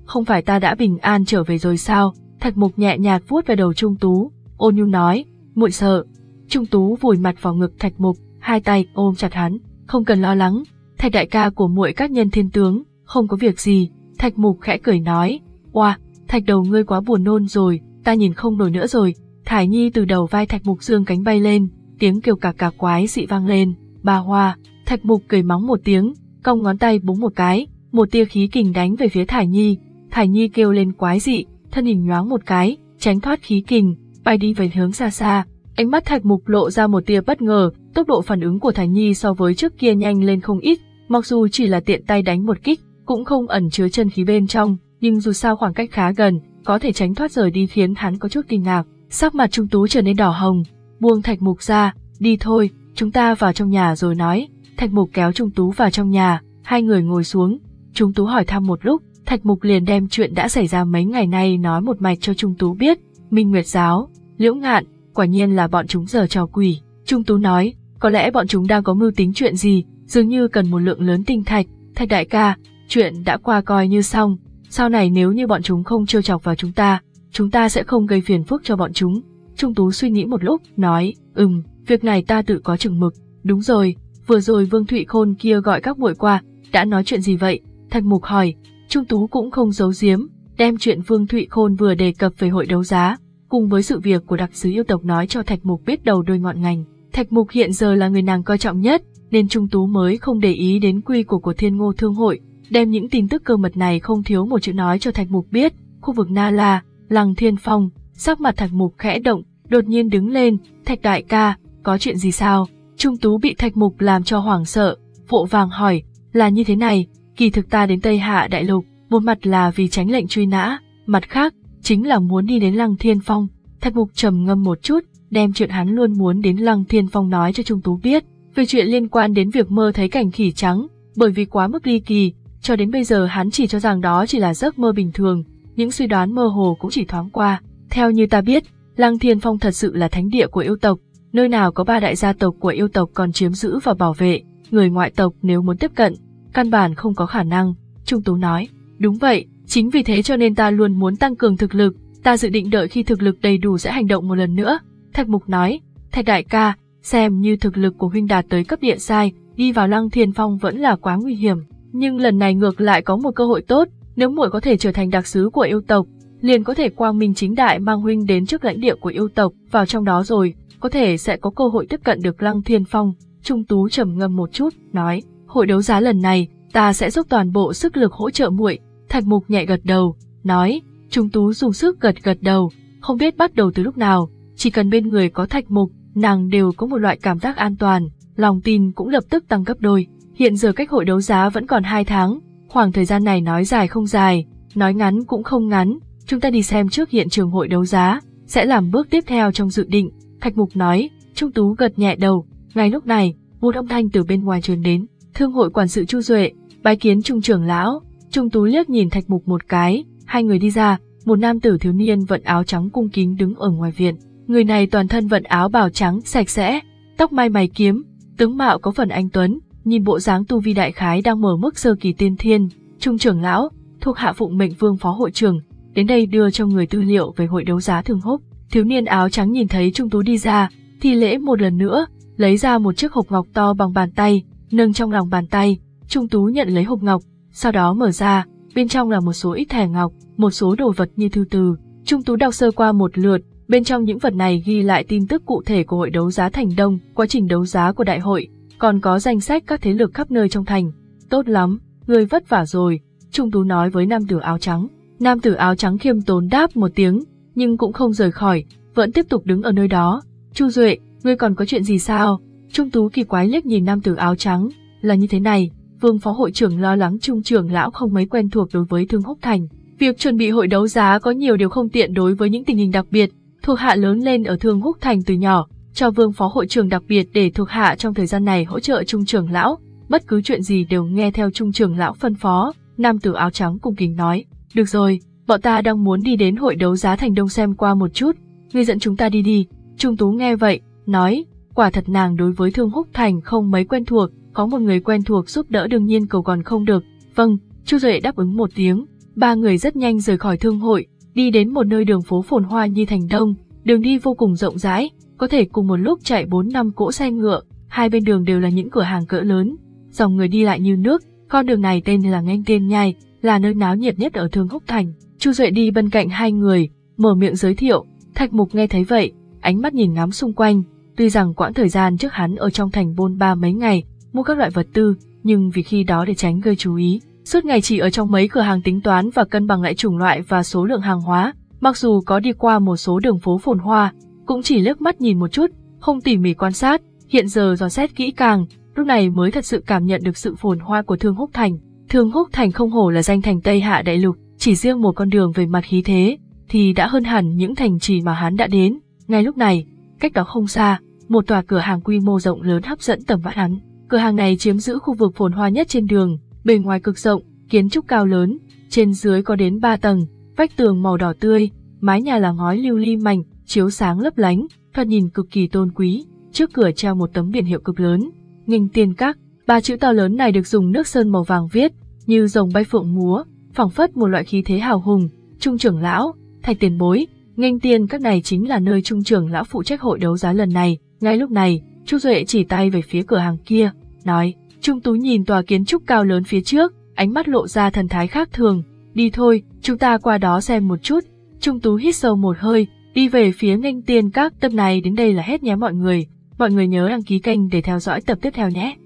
không phải ta đã bình an trở về rồi sao? Thạch Mục nhẹ nhàng vuốt về đầu Trung Tú, ôn nhu nói, muội sợ. Trung Tú vùi mặt vào ngực Thạch Mục, hai tay ôm chặt hắn, không cần lo lắng, Thạch đại ca của muội các nhân thiên tướng, không có việc gì. Thạch Mục khẽ cười nói, oa, Thạch đầu ngươi quá buồn nôn rồi, ta nhìn không nổi nữa rồi. Thải Nhi từ đầu vai Thạch Mục dương cánh bay lên, tiếng kêu cà cà quái dị vang lên, ba hoa. Thạch Mục cười mắng một tiếng, cong ngón tay búng một cái, một tia khí kình đánh về phía Thải Nhi. Thải Nhi kêu lên quái dị, thân hình nhoáng một cái, tránh thoát khí kình, bay đi về hướng xa xa. Ánh mắt Thạch Mục lộ ra một tia bất ngờ, tốc độ phản ứng của Thải Nhi so với trước kia nhanh lên không ít, mặc dù chỉ là tiện tay đánh một kích, cũng không ẩn chứa chân khí bên trong, nhưng dù sao khoảng cách khá gần, có thể tránh thoát rời đi khiến hắn có chút kinh ngạc. Sắc mặt Trung Tú trở nên đỏ hồng, buông Thạch Mục ra, đi thôi, chúng ta vào trong nhà rồi nói. Thạch Mục kéo Trung Tú vào trong nhà, hai người ngồi xuống. Trung Tú hỏi thăm một lúc, Thạch Mục liền đem chuyện đã xảy ra mấy ngày nay nói một mạch cho Trung Tú biết. Minh Nguyệt Giáo, Liễu Ngạn, quả nhiên là bọn chúng giở trò quỷ. Trung Tú nói, có lẽ bọn chúng đang có mưu tính chuyện gì, dường như cần một lượng lớn tinh thạch. Thạch đại ca, chuyện đã qua coi như xong, sau này nếu như bọn chúng không trêu chọc vào chúng ta, chúng ta sẽ không gây phiền phức cho bọn chúng. Trung Tú suy nghĩ một lúc, nói, ừm, việc này ta tự có chừng mực. Đúng rồi, vừa rồi Vương Thụy Khôn kia gọi các muội qua, đã nói chuyện gì vậy? Thạch Mục hỏi. Trung Tú cũng không giấu giếm, đem chuyện Vương Thụy Khôn vừa đề cập về hội đấu giá, cùng với sự việc của đặc sứ yêu tộc nói cho Thạch Mục biết đầu đuôi ngọn ngành. Thạch Mục hiện giờ là người nàng coi trọng nhất, nên Trung Tú mới không để ý đến quy củ của Thiên Ngô Thương hội, đem những tin tức cơ mật này không thiếu một chữ nói cho Thạch Mục biết. Khu vực Na La, Lăng Thiên Phong, sắc mặt Thạch Mục khẽ động, đột nhiên đứng lên, Thạch đại ca, có chuyện gì sao? Trung Tú bị Thạch Mục làm cho hoảng sợ, vội vàng hỏi, là như thế này, kỳ thực ta đến Tây Hạ Đại Lục, một mặt là vì tránh lệnh truy nã, mặt khác, chính là muốn đi đến Lăng Thiên Phong. Thạch Mục trầm ngâm một chút, đem chuyện hắn luôn muốn đến Lăng Thiên Phong nói cho Trung Tú biết, về chuyện liên quan đến việc mơ thấy cảnh khỉ trắng, bởi vì quá mức ly kỳ, cho đến bây giờ hắn chỉ cho rằng đó chỉ là giấc mơ bình thường, những suy đoán mơ hồ cũng chỉ thoáng qua. Theo như ta biết, Lăng Thiên Phong thật sự là thánh địa của yêu tộc, nơi nào có ba đại gia tộc của yêu tộc còn chiếm giữ và bảo vệ, người ngoại tộc nếu muốn tiếp cận, căn bản không có khả năng. Trung Tú nói, đúng vậy, chính vì thế cho nên ta luôn muốn tăng cường thực lực, ta dự định đợi khi thực lực đầy đủ sẽ hành động một lần nữa. Thạch Mục nói, Thạch đại ca, xem như thực lực của huynh đạt tới cấp địa giai, đi vào Lăng Thiên Phong vẫn là quá nguy hiểm, nhưng lần này ngược lại có một cơ hội tốt, nếu muội có thể trở thành đặc sứ của yêu tộc, liền có thể quang minh chính đại mang huynh đến trước lãnh địa của yêu tộc, vào trong đó rồi, có thể sẽ có cơ hội tiếp cận được Lăng Thiên Phong. Trung Tú trầm ngâm một chút, nói, hội đấu giá lần này, ta sẽ dốc toàn bộ sức lực hỗ trợ muội. Thạch Mục nhẹ gật đầu, nói, Trung Tú dùng sức gật gật đầu, không biết bắt đầu từ lúc nào, chỉ cần bên người có Thạch Mục, nàng đều có một loại cảm giác an toàn, lòng tin cũng lập tức tăng gấp đôi. Hiện giờ cách hội đấu giá vẫn còn hai tháng, khoảng thời gian này nói dài không dài, nói ngắn cũng không ngắn, chúng ta đi xem trước hiện trường hội đấu giá, sẽ làm bước tiếp theo trong dự định. Thạch Mục nói. Trung Tú gật nhẹ đầu. Ngay lúc này, một âm thanh từ bên ngoài truyền đến, thương hội quản sự Chu Duệ, bái kiến Trung trưởng lão. Trung Tú liếc nhìn Thạch Mục một cái, hai người đi ra, một nam tử thiếu niên vận áo trắng cung kính đứng ở ngoài viện. Người này toàn thân vận áo bào trắng sạch sẽ, tóc mai mày kiếm, tướng mạo có phần anh tuấn, nhìn bộ dáng tu vi đại khái đang mở mức sơ kỳ tiên thiên. Trung trưởng lão, thuộc hạ phụng mệnh Vương phó hội trưởng, đến đây đưa cho người tư liệu về hội đấu giá Thường Húc. Thiếu niên áo trắng nhìn thấy Trung Tú đi ra, thi lễ một lần nữa, lấy ra một chiếc hộp ngọc to bằng bàn tay, nâng trong lòng bàn tay. Trung Tú nhận lấy hộp ngọc, sau đó mở ra, bên trong là một số ít thẻ ngọc, một số đồ vật như thư từ. Trung Tú đọc sơ qua một lượt, bên trong những vật này ghi lại tin tức cụ thể của hội đấu giá Thành Đông, quá trình đấu giá của đại hội, còn có danh sách các thế lực khắp nơi trong thành. Tốt lắm, người vất vả rồi, Trung Tú nói với nam tử áo trắng. Nam tử áo trắng khiêm tốn đáp một tiếng, nhưng cũng không rời khỏi, vẫn tiếp tục đứng ở nơi đó. Chu Duệ, ngươi còn có chuyện gì sao? Trung Tú kỳ quái liếc nhìn nam tử áo trắng. Là như thế này, Vương phó hội trưởng lo lắng Trung trưởng lão không mấy quen thuộc đối với Thương Húc Thành. Việc chuẩn bị hội đấu giá có nhiều điều không tiện đối với những tình hình đặc biệt. Thuộc hạ lớn lên ở Thương Húc Thành từ nhỏ, cho Vương phó hội trưởng đặc biệt để thuộc hạ trong thời gian này hỗ trợ Trung trưởng lão, bất cứ chuyện gì đều nghe theo Trung trưởng lão phân phó. Nam tử áo trắng cung kính nói. Được rồi, bọn ta đang muốn đi đến hội đấu giá Thành Đông xem qua một chút, ngươi dẫn chúng ta đi đi. Trung Tú nghe vậy, nói, quả thật nàng đối với Thương Húc Thành không mấy quen thuộc, có một người quen thuộc giúp đỡ đương nhiên cầu còn không được. Vâng, Chu Duệ đáp ứng một tiếng. Ba người rất nhanh rời khỏi thương hội, đi đến một nơi đường phố phồn hoa như thành đông, đường đi vô cùng rộng rãi, có thể cùng một lúc chạy bốn năm cỗ xe ngựa, hai bên đường đều là những cửa hàng cỡ lớn, dòng người đi lại như nước. Con đường này tên là Nghênh Tiên Nhai, là nơi náo nhiệt nhất ở Thương Húc Thành. Chu Duệ đi bên cạnh hai người, mở miệng giới thiệu. Thạch Mục nghe thấy vậy, ánh mắt nhìn ngắm xung quanh. Tuy rằng quãng thời gian trước hắn ở trong thành bôn ba mấy ngày, mua các loại vật tư, nhưng vì khi đó để tránh gây chú ý, suốt ngày chỉ ở trong mấy cửa hàng tính toán và cân bằng lại chủng loại và số lượng hàng hóa. Mặc dù có đi qua một số đường phố phồn hoa, cũng chỉ liếc mắt nhìn một chút, không tỉ mỉ quan sát. Hiện giờ dò xét kỹ càng, lúc này mới thật sự cảm nhận được sự phồn hoa của Thương Húc Thành. Thương Húc Thành không hổ là danh thành Tây Hạ Đại Lục, chỉ riêng một con đường về mặt khí thế thì đã hơn hẳn những thành trì mà hắn đã đến. Ngay lúc này, cách đó không xa, một tòa cửa hàng quy mô rộng lớn hấp dẫn tầm mắt hắn. Cửa hàng này chiếm giữ khu vực phồn hoa nhất trên đường, bề ngoài cực rộng, kiến trúc cao lớn, trên dưới có đến ba tầng, vách tường màu đỏ tươi, mái nhà là ngói lưu ly mảnh, chiếu sáng lấp lánh, thoạt nhìn cực kỳ tôn quý. Trước cửa treo một tấm biển hiệu cực lớn, Nghênh Tiên Các. Ba chữ to lớn này được dùng nước sơn màu vàng viết, như rồng bay phượng múa, phảng phất một loại khí thế hào hùng. Trung trưởng lão, Thạch tiền bối, Nghênh Tiên Các này chính là nơi trung trưởng lão phụ trách hội đấu giá lần này. Ngay lúc này, Chu Duệ chỉ tay về phía cửa hàng kia, nói. Trung Tú nhìn tòa kiến trúc cao lớn phía trước, ánh mắt lộ ra thần thái khác thường. Đi thôi, chúng ta qua đó xem một chút. Trung Tú hít sâu một hơi, đi về phía Nghênh Tiên Các. Tập này đến đây là hết nhé mọi người. Mọi người nhớ đăng ký kênh để theo dõi tập tiếp theo nhé.